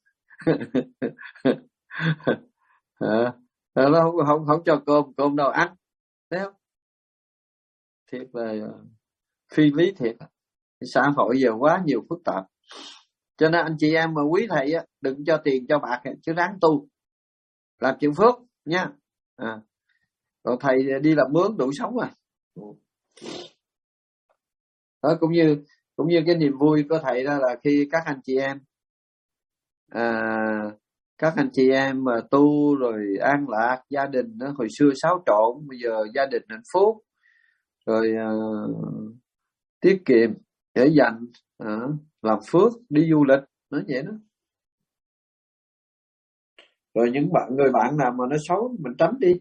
Nó không cho cơm đâu ăn, thấy không? Thiệt là phi lý thiệt. Xã hội giờ quá nhiều phức tạp. Cho nên anh chị em mà quý thầy á, đừng cho tiền cho bạc chứ ráng tu làm chuyện phước nha. Còn thầy đi làm mướn đủ sống rồi. Đó cũng như cái niềm vui của thầy đó là khi các anh chị em mà tu rồi an lạc, gia đình đó, hồi xưa xáo trộn, bây giờ gia đình hạnh phúc, rồi tiết kiệm để dành làm phước, đi du lịch, nói vậy đó. Rồi những người bạn nào mà nó xấu mình tránh đi.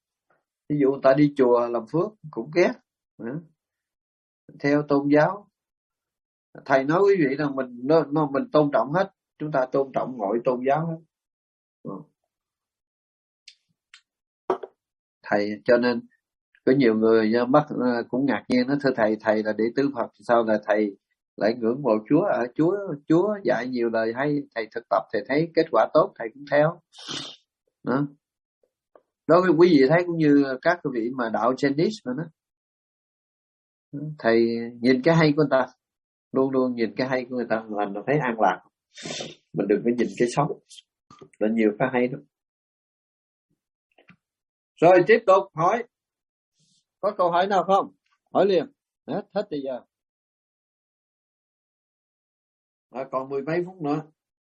Ví dụ ta đi chùa làm phước cũng ghét, theo tôn giáo Thầy nói quý vị là mình tôn trọng hết, chúng ta tôn trọng mọi tôn giáo hết. Thầy cho nên có nhiều người bắt cũng ngạc nhiên, nó thưa thầy là đệ tử Phật, sao là thầy lại ngưỡng mộ Chúa? Chúa dạy nhiều lời hay, thầy thực tập thầy thấy kết quả tốt thầy cũng theo. Đó quý vị thấy cũng như các quý vị mà đạo Chinese mà đó, thầy nhìn cái hay của người ta, luôn luôn nhìn cái hay của người ta là mình thấy an lạc. Mình đừng có nhìn cái xấu, là nhiều cái hay đó. Rồi tiếp tục hỏi, có câu hỏi nào không? Hỏi liền, hết thì giờ. Còn 10 mấy phút nữa.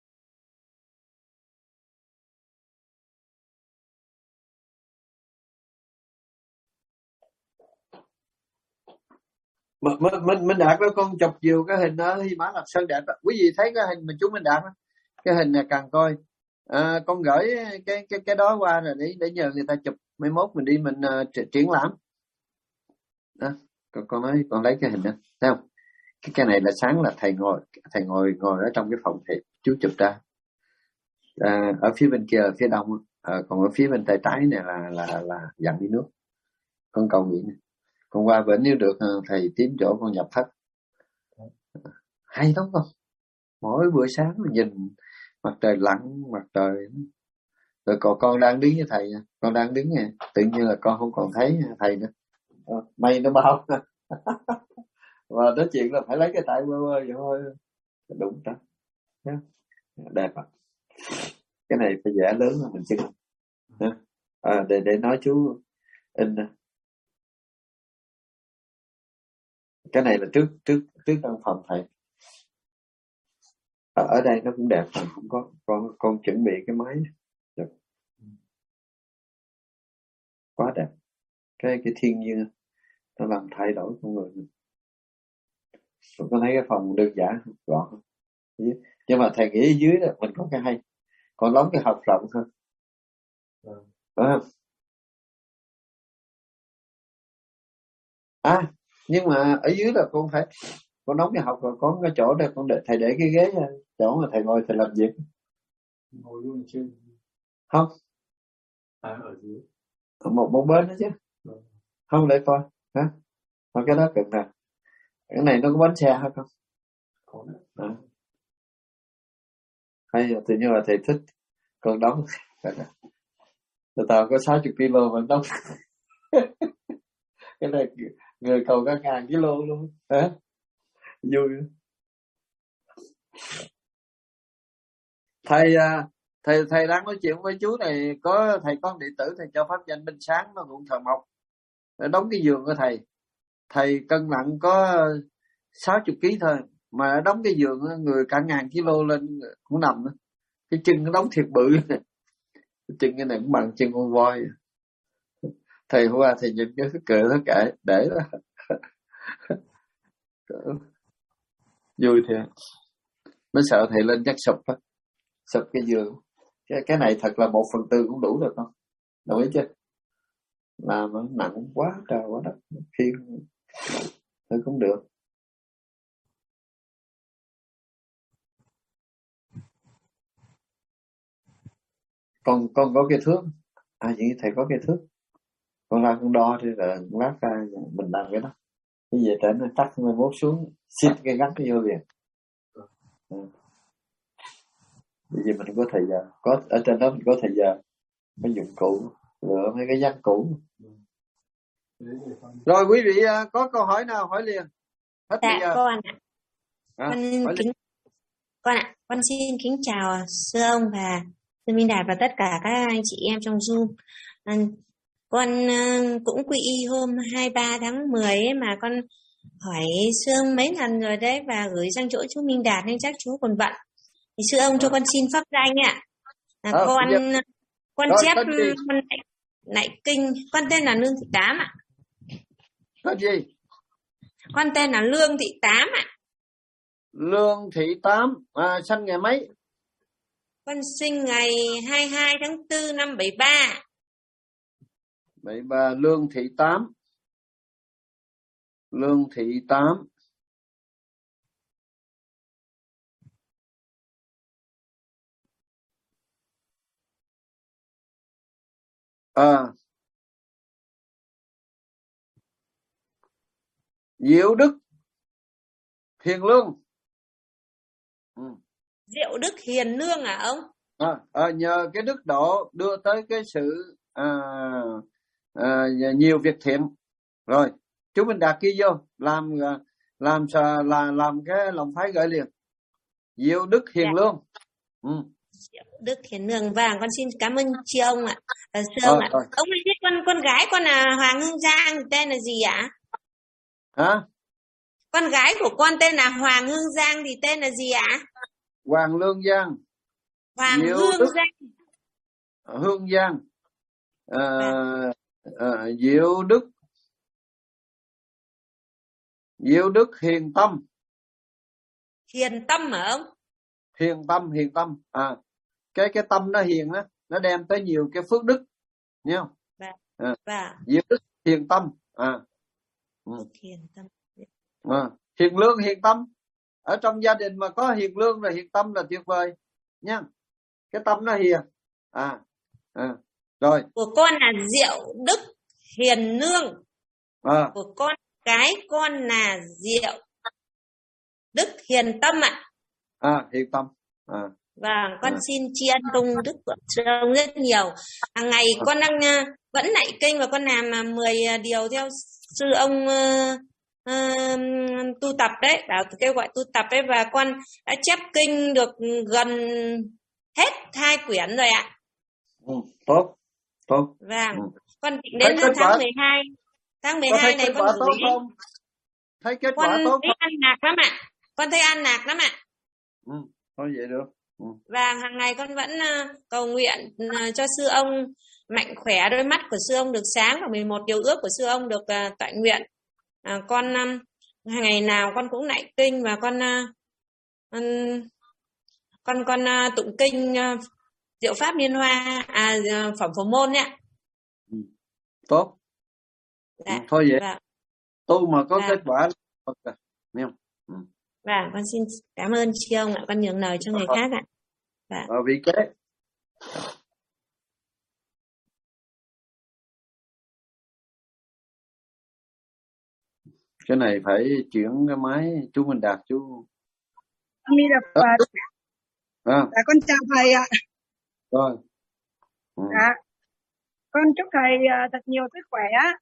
Mình Đạt đó, con chụp nhiều cái hình ở Hy Mã Lạp Sơn đẹp đó. Quý vị thấy cái hình mà chú Minh Đạt đó, cái hình này càng coi. Con gửi cái đó qua rồi để nhờ người ta chụp, mai mốt mình đi mình triển lãm. Đó, con nói con lấy cái hình đó, thấy không? Cái này là sáng là thầy ngồi ở trong cái phòng thầy chú chụp ra. Ở phía bên kia, ở phía đông, còn ở phía bên tay trái này là dặn đi nước. Con cầu nguyện này. Con qua bển nếu được thầy tím chỗ con nhập thất. Hay lắm con. Mỗi buổi sáng mình nhìn mặt trời lặn, mặt trời. Rồi còn con đang đứng với thầy, con đang đứng nè, tự nhiên là con không còn thấy thầy nữa. Mây nó bao. Và nói chuyện là phải lấy cái tay bơ vậy thôi. Đúng đó. Đẹp à. Cái này phải vẽ lớn là mình chừng. Để nói chú in. Cái này là trước văn phòng thầy. Ở đây nó cũng đẹp, không có con chuẩn bị cái máy được. Quá đẹp. Cái thiên nhiên nó làm thay đổi con người mình. Con thấy cái phòng đơn giản gọn không? Nhưng mà thầy nghĩ ở dưới đó mình có cái hay, còn đóng cái hộp rộng thôi. Phải không? Nhưng mà ở dưới là con phải con đóng cái hộp rồi có cái chỗ để con thầy để cái ghế, chỗ mà thầy ngồi thầy làm việc. Ngồi luôn trên. Không. Ở dưới. Ở một bên đó chứ. Không để coi. Hả? Còn cái đó cực nè. Cái này nó có bánh xe hay không? Có. Hay tự nhiên là thầy thích con đóng. Tụi tao có 60 kg mà đóng. Cái này người cầu cả 1000 kg luôn. Hả? Vui. Thầy đang nói chuyện với chú này, có thầy con đệ tử thầy cho pháp danh Minh Sáng, nó cũng thờ mộc. Đóng cái giường của thầy cân nặng có 60 kg thôi, mà đóng cái giường người cả 1000 kg lên cũng nằm nữa. Cái chân nó đóng thiệt bự. Cái chân cái này cũng bằng chân con voi. Thầy hôm qua thầy nhìn cái cỡ nó kệ để đó. Vui thiệt. Nó sợ thầy lên chắc sụp á. Sụp cái giường. Cái này thật là 1/4 cũng đủ rồi con. Đồng ý chứ? Là nó nặng quá trời quá đất. Khi thôi cũng được. Con có cái thước. Vậy thầy có cái thước. Con ra con đo thì là lát ra mình làm cái đó. Cái gì trên nó tắt 21 xuống, xịt cái gắn vô liền. Bởi vì mình có thời giờ, có ở trên đó mình có thời giờ, có dụng cụ, lựa mấy cái dắt cũ. Rồi quý vị có câu hỏi nào hỏi liền. Hết dạ giờ. con ạ. Con xin kính chào sư ông và sư Minh Đạt và tất cả các anh chị em trong Zoom. Con cũng quy y hôm 23 tháng 10 ấy, mà con hỏi sư ông mấy lần rồi đấy và gửi sang chỗ chú Minh Đạt nên chắc chú còn bận. Thì sư ông cho con xin pháp danh ạ. Con chép lại kinh. Con tên là Lương Thị Tám ạ. Tên gì? Con tên là Lương Thị Tám ạ. Lương Thị Tám. Sinh ngày mấy? Con sinh ngày 22 tháng 4 năm 73. 73. Lương Thị Tám. Lương Thị Tám. Diệu đức hiền lương. Diệu đức hiền lương à ông? Nhờ cái đức độ đưa tới cái sự nhiều việc thiện. Rồi chú Minh Đạt ghi vô, làm cái lòng phái gửi liền. Diệu đức hiền lương. Diệu đức hiền lương. Vâng, con xin cảm ơn chị ông ạ. Sư ông ạ. Ông ấy biết con gái con là Hoàng Hương Giang, tên là gì ạ? Con gái của con tên là Hoàng Hương Giang thì tên là gì ạ? Hoàng Lương Giang. Hoàng Hương Giang. Hương Giang. Diệu đức hiền tâm. Hiền tâm hả ông? Hiền tâm. Cái tâm nó hiền á, nó đem tới nhiều cái phước đức, nghe không? Diệu đức hiền tâm. Hiền tâm. Hiền lương hiền tâm. Ở trong gia đình mà có hiền lương rồi hiền tâm là tuyệt vời nha. Cái tâm nó hiền. Rồi. Của con là Diệu đức hiền lương. Của con cái con là Diệu đức hiền tâm ạ. Hiền tâm. Và con xin tri ân công đức của sư ông rất nhiều. Hàng ngày con đang vẫn lại kinh và con làm 10 điều theo sư ông tu tập đấy, bảo kêu gọi tu tập đấy, và con đã chép kinh được gần hết 2 quyển rồi ạ. Tốt. Vâng, con định đến tháng 12. Tháng 12 này con gửi không? Thấy kết quả tốt thấy ăn nạc lắm ạ. Con thấy ăn nạc lắm ạ. Thôi vậy được. Và hàng ngày con vẫn cầu nguyện cho sư ông mạnh khỏe, đôi mắt của sư ông được sáng, và 11 điều ước của sư ông được tọa nguyện. Con hàng ngày nào con cũng lại kinh, và con tụng kinh Diệu Pháp Liên Hoa, Phẩm Phổ Môn ạ. Tốt. Thôi vậy. Tu mà có Dạ. kết quả. Nghe không? Và con xin cảm ơn chị ông ạ, con nhường lời cho người khác ạ. Vị kế. Cái này phải chuyển cái máy chú Minh Đạt chú. Ami Đà Phật. Dạ con chào thầy ạ. Rồi. Dạ. Con chúc thầy thật nhiều sức khỏe.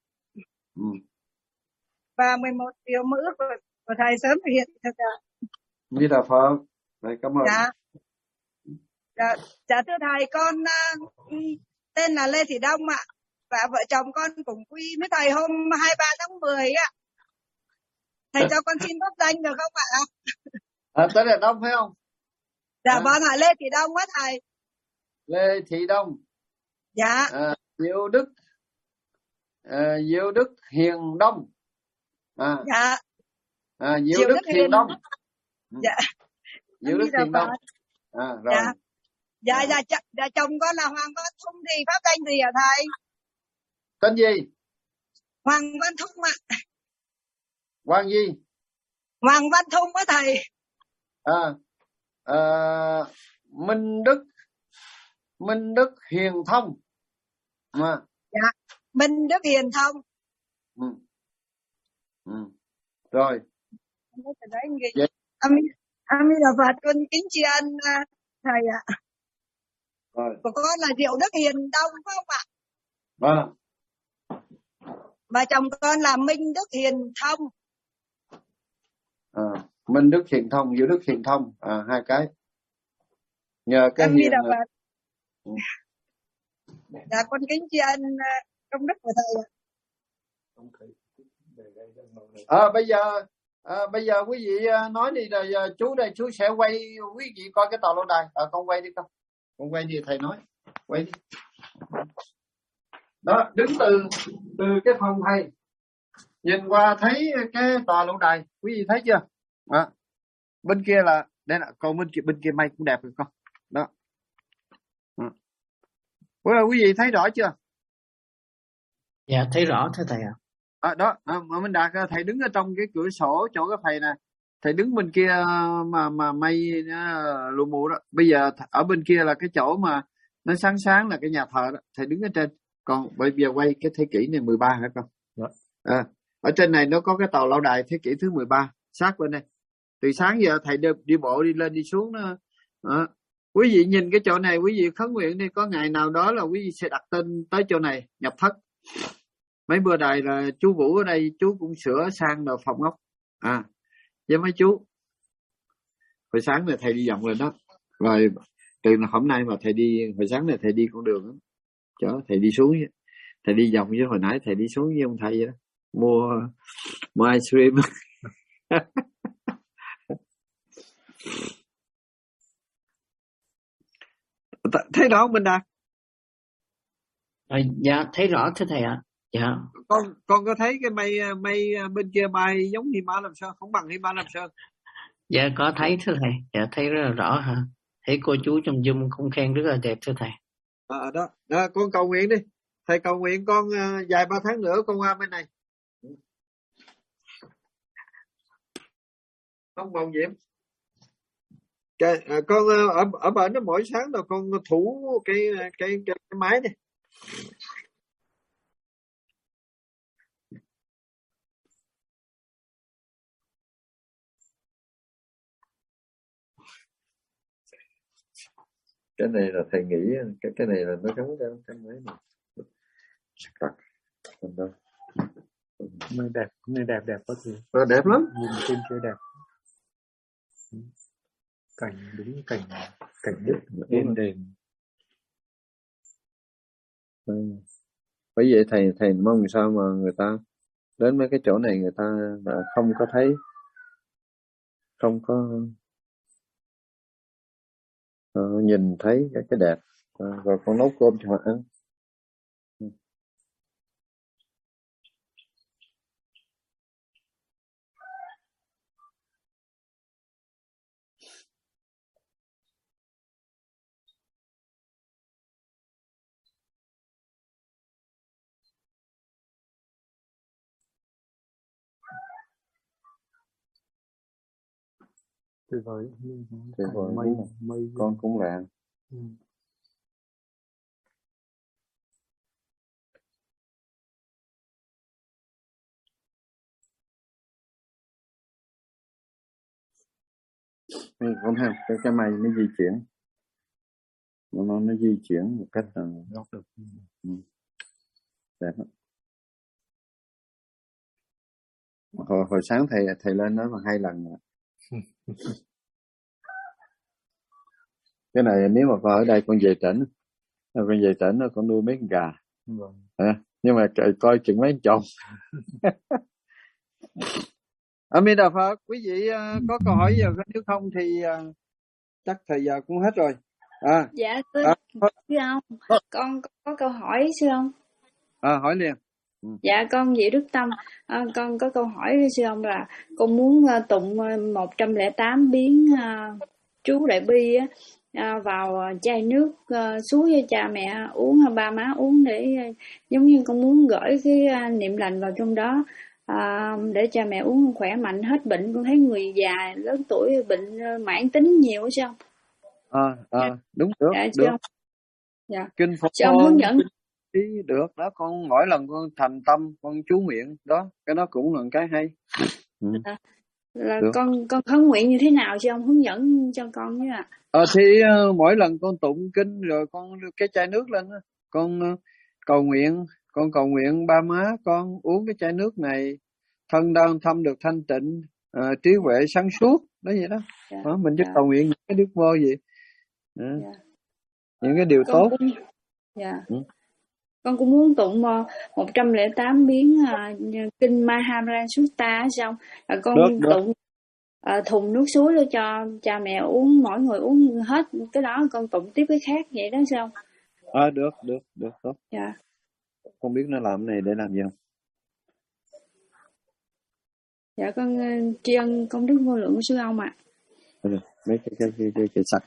Và 11 điều mơ ước của thầy sớm thực hiện thực ạ. Như Đà Phật. Thầy cảm ơn. Dạ thưa thầy, con tên là Lê Thị Đông ạ. Và vợ chồng con cùng quy với thầy hôm 23 tháng 10 ạ. Thầy cho con xin góp danh được không ạ? Tên là Đông phải không? Dạ vâng ạ, Lê Thị Đông á thầy. Lê Thị Đông. Dạ. Diệu đức hiền đông. Dạ. Diệu đức hiền đông. Dạ. Diệu đức hiền đông. Rồi. Dạ chồng con là Hoàng Văn Thung thì pháp danh gì hả thầy? Tên gì? Hoàng Văn Thung ạ. Hoàng gì? Hoàng Văn Thung á thầy. Minh Đức Hiền Thông. Dạ. Minh Đức Hiền Thông. Rồi. Ami Đà Phật, con kính tri ân thầy ạ. Rồi. Của con là Diệu Đức Hiền Đông phải không ạ? Vâng. Và chồng con là Minh Đức Hiền Thông. Minh Đức Hiền Thông, Diệu Đức Hiền Thông, 2 cái. Nhờ cái Ami hiền. Đà Phật. Dạ con kính tri ân công đức của thầy ạ. Bây giờ quý vị nói đi rồi chú sẽ quay quý vị coi cái tòa lâu đài. Con quay đi con. Con quay đi thầy nói. Quay đi. Đó, đứng từ cái phòng thầy nhìn qua thấy cái tòa lâu đài, quý vị thấy chưa? Bên kia là đây là còn bên kia mây cũng đẹp rồi con. Đó. Quý vị thấy rõ chưa? Dạ thấy rõ thưa thầy ạ. Đó, mà Minh Đạt thầy đứng ở trong cái cửa sổ chỗ cái thầy nè. Thầy đứng bên kia mà mây lù mù đó. Bây giờ ở bên kia là cái chỗ mà nó sáng là cái nhà thờ đó. Thầy đứng ở trên. Con bây giờ quay cái thế kỷ này 13 hả con? Dạ. Ở trên này nó có cái tàu lâu đài thế kỷ thứ 13 sát bên đây. Từ sáng giờ thầy đi bộ đi lên đi xuống đó. Quý vị nhìn cái chỗ này, quý vị khấn nguyện đi, có ngày nào đó là quý vị sẽ đặt tên tới chỗ này nhập thất. Mấy bữa đài là chú Vũ ở đây, chú cũng sửa sang là phòng ốc với mấy chú. Hồi sáng này thầy đi vòng lên đó, rồi từ hôm nay mà thầy đi, hồi sáng này thầy đi con đường đó, chở thầy đi xuống, thầy đi vòng với hồi nãy thầy đi xuống với ông thầy vậy đó, mua ice cream. Thấy rõ không Minh Đạt? Dạ thấy rõ thưa thầy ạ. Dạ. Con có thấy cái mây bên kia bay giống Hima Lam Sơn, không bằng Hima Lam Sơn? Dạ có thấy thưa thầy. Dạ thấy rất là rõ hả? Thấy cô chú trong Zoom cũng khen rất là đẹp thưa thầy. Đó con cầu nguyện đi. Thầy cầu nguyện con vài 3 tháng nữa con qua bên này. Không mong Diễm. Con ở bển đó mỗi sáng rồi con thủ cái máy đi. Cái này là thầy nghĩ cái này là nó gắn cái máy này. Nơi đẹp có gì? Đẹp lắm. Nhìn trên kia đẹp. Cảnh nước êm đềm. Bởi vậy thầy mong sao mà người ta đến mấy cái chỗ này người ta không có thấy, không có nhìn thấy cái đẹp. Rồi con nấu cơm cho họ ăn. Tuyệt vời. Mây con cũng làm. Con thấy cái mây nó di chuyển, nó di chuyển một cách là đẹp lắm. Hồi sáng thầy lên nói mà 2 lần rồi. Cái này nếu mà con ở đây con về tỉnh con nuôi mấy con gà. Nhưng mà coi chừng mấy chồng. Ami Đà Phật, quý vị có câu hỏi gì nếu không thì chắc thời giờ cũng hết rồi. Dạ sư ông, con có câu hỏi sư ông. Hỏi liền. Dạ con Diệu Đức Tâm, con có câu hỏi sư ông là con muốn tụng 108 biến chú Đại Bi vào chai nước suối cho cha mẹ uống, ba má uống, để giống như con muốn gửi cái niệm lành vào trong đó, để cha mẹ uống khỏe mạnh hết bệnh. Con thấy người già lớn tuổi bệnh mãn tính nhiều sao? Đúng được. Dạ, được. Dạ. Kinh Phật ông hướng dẫn được đó, con mỗi lần con thành tâm con chú nguyện đó, cái đó cũng là cái hay. Là con khấn nguyện như thế nào chứ ông hướng dẫn cho con chứ ạ? Thì mỗi lần con tụng kinh rồi con đưa cái chai nước lên đó, con cầu nguyện ba má con uống cái chai nước này, thân đơn thâm được thanh tịnh, trí huệ sáng suốt đó, vậy đó. Mình just cầu nguyện những cái đức mơ gì, những cái điều tốt. Con cũng muốn tụng 108 biến kinh Mahamran Sutta xong là con tụng thùng nước suối để cho cha mẹ uống, mỗi người uống hết cái đó, con tụng tiếp cái khác vậy đó sao? Được tốt. Dạ. Con biết nó làm cái này để làm gì không? Dạ con tri ân công đức vô lượng của sư ông ạ. Mấy cái sạch.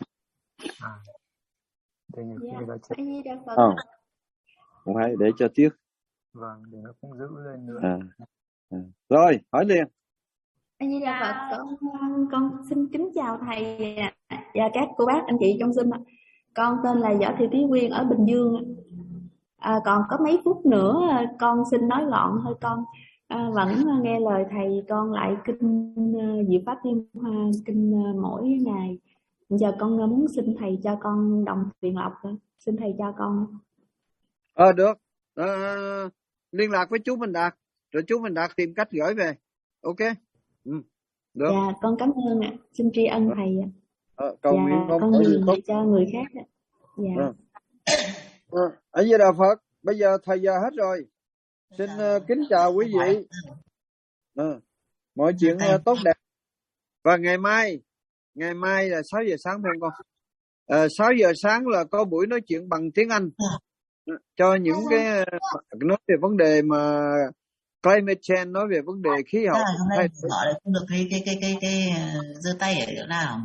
Không phải để cho tiếc. Vâng, để nó không giữ lên nữa. Rồi, hỏi liền. Anh Di Đà Phật, con xin kính chào thầy và các cô bác anh chị trong Zoom ạ. Con tên là Võ Thị Thúy Quyên ở Bình Dương. Còn có mấy phút nữa con xin nói gọn thôi con. Vẫn nghe lời thầy, con lại kinh Diệu Pháp Liên Hoa kinh mỗi ngày. Giờ con muốn xin thầy cho con đồng tiền lộc, xin thầy cho con. Được. Liên lạc với chú Minh Đạt, rồi chú Minh Đạt tìm cách gửi về. Ok. Được. Dạ, con cảm ơn ạ. Xin tri ân thầy ạ. Cầu dạ, nguyện con nhường lại cho người khác ạ. Dạ. A Di Đà Phật. Bây giờ thời giờ hết rồi. Xin kính chào quý vị. Mọi chuyện tốt đẹp. Và ngày mai là 6 giờ sáng phải không con? 6 giờ sáng là có buổi nói chuyện bằng tiếng Anh cho những cái nói về vấn đề mà climate change, nói về vấn đề khí hậu. Hôm nay họ lại không được cái giơ tay ở chỗ nào.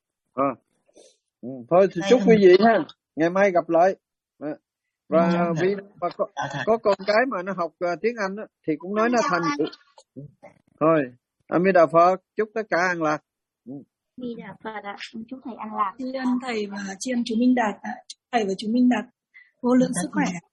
Thôi thì chúc quý vị ha, ngày mai gặp lại. Và vì mà có con cái mà nó học tiếng Anh đó, thì cũng nói nó thành được. Thôi, A Di Đà Phật, chúc tất cả an lạc. Di Đà Phật ạ, chúc thầy an lạc. Tri ân thầy và tri ân chú Minh Đạt, chúc thầy và chú Minh Đạt vô lượng sức khỏe.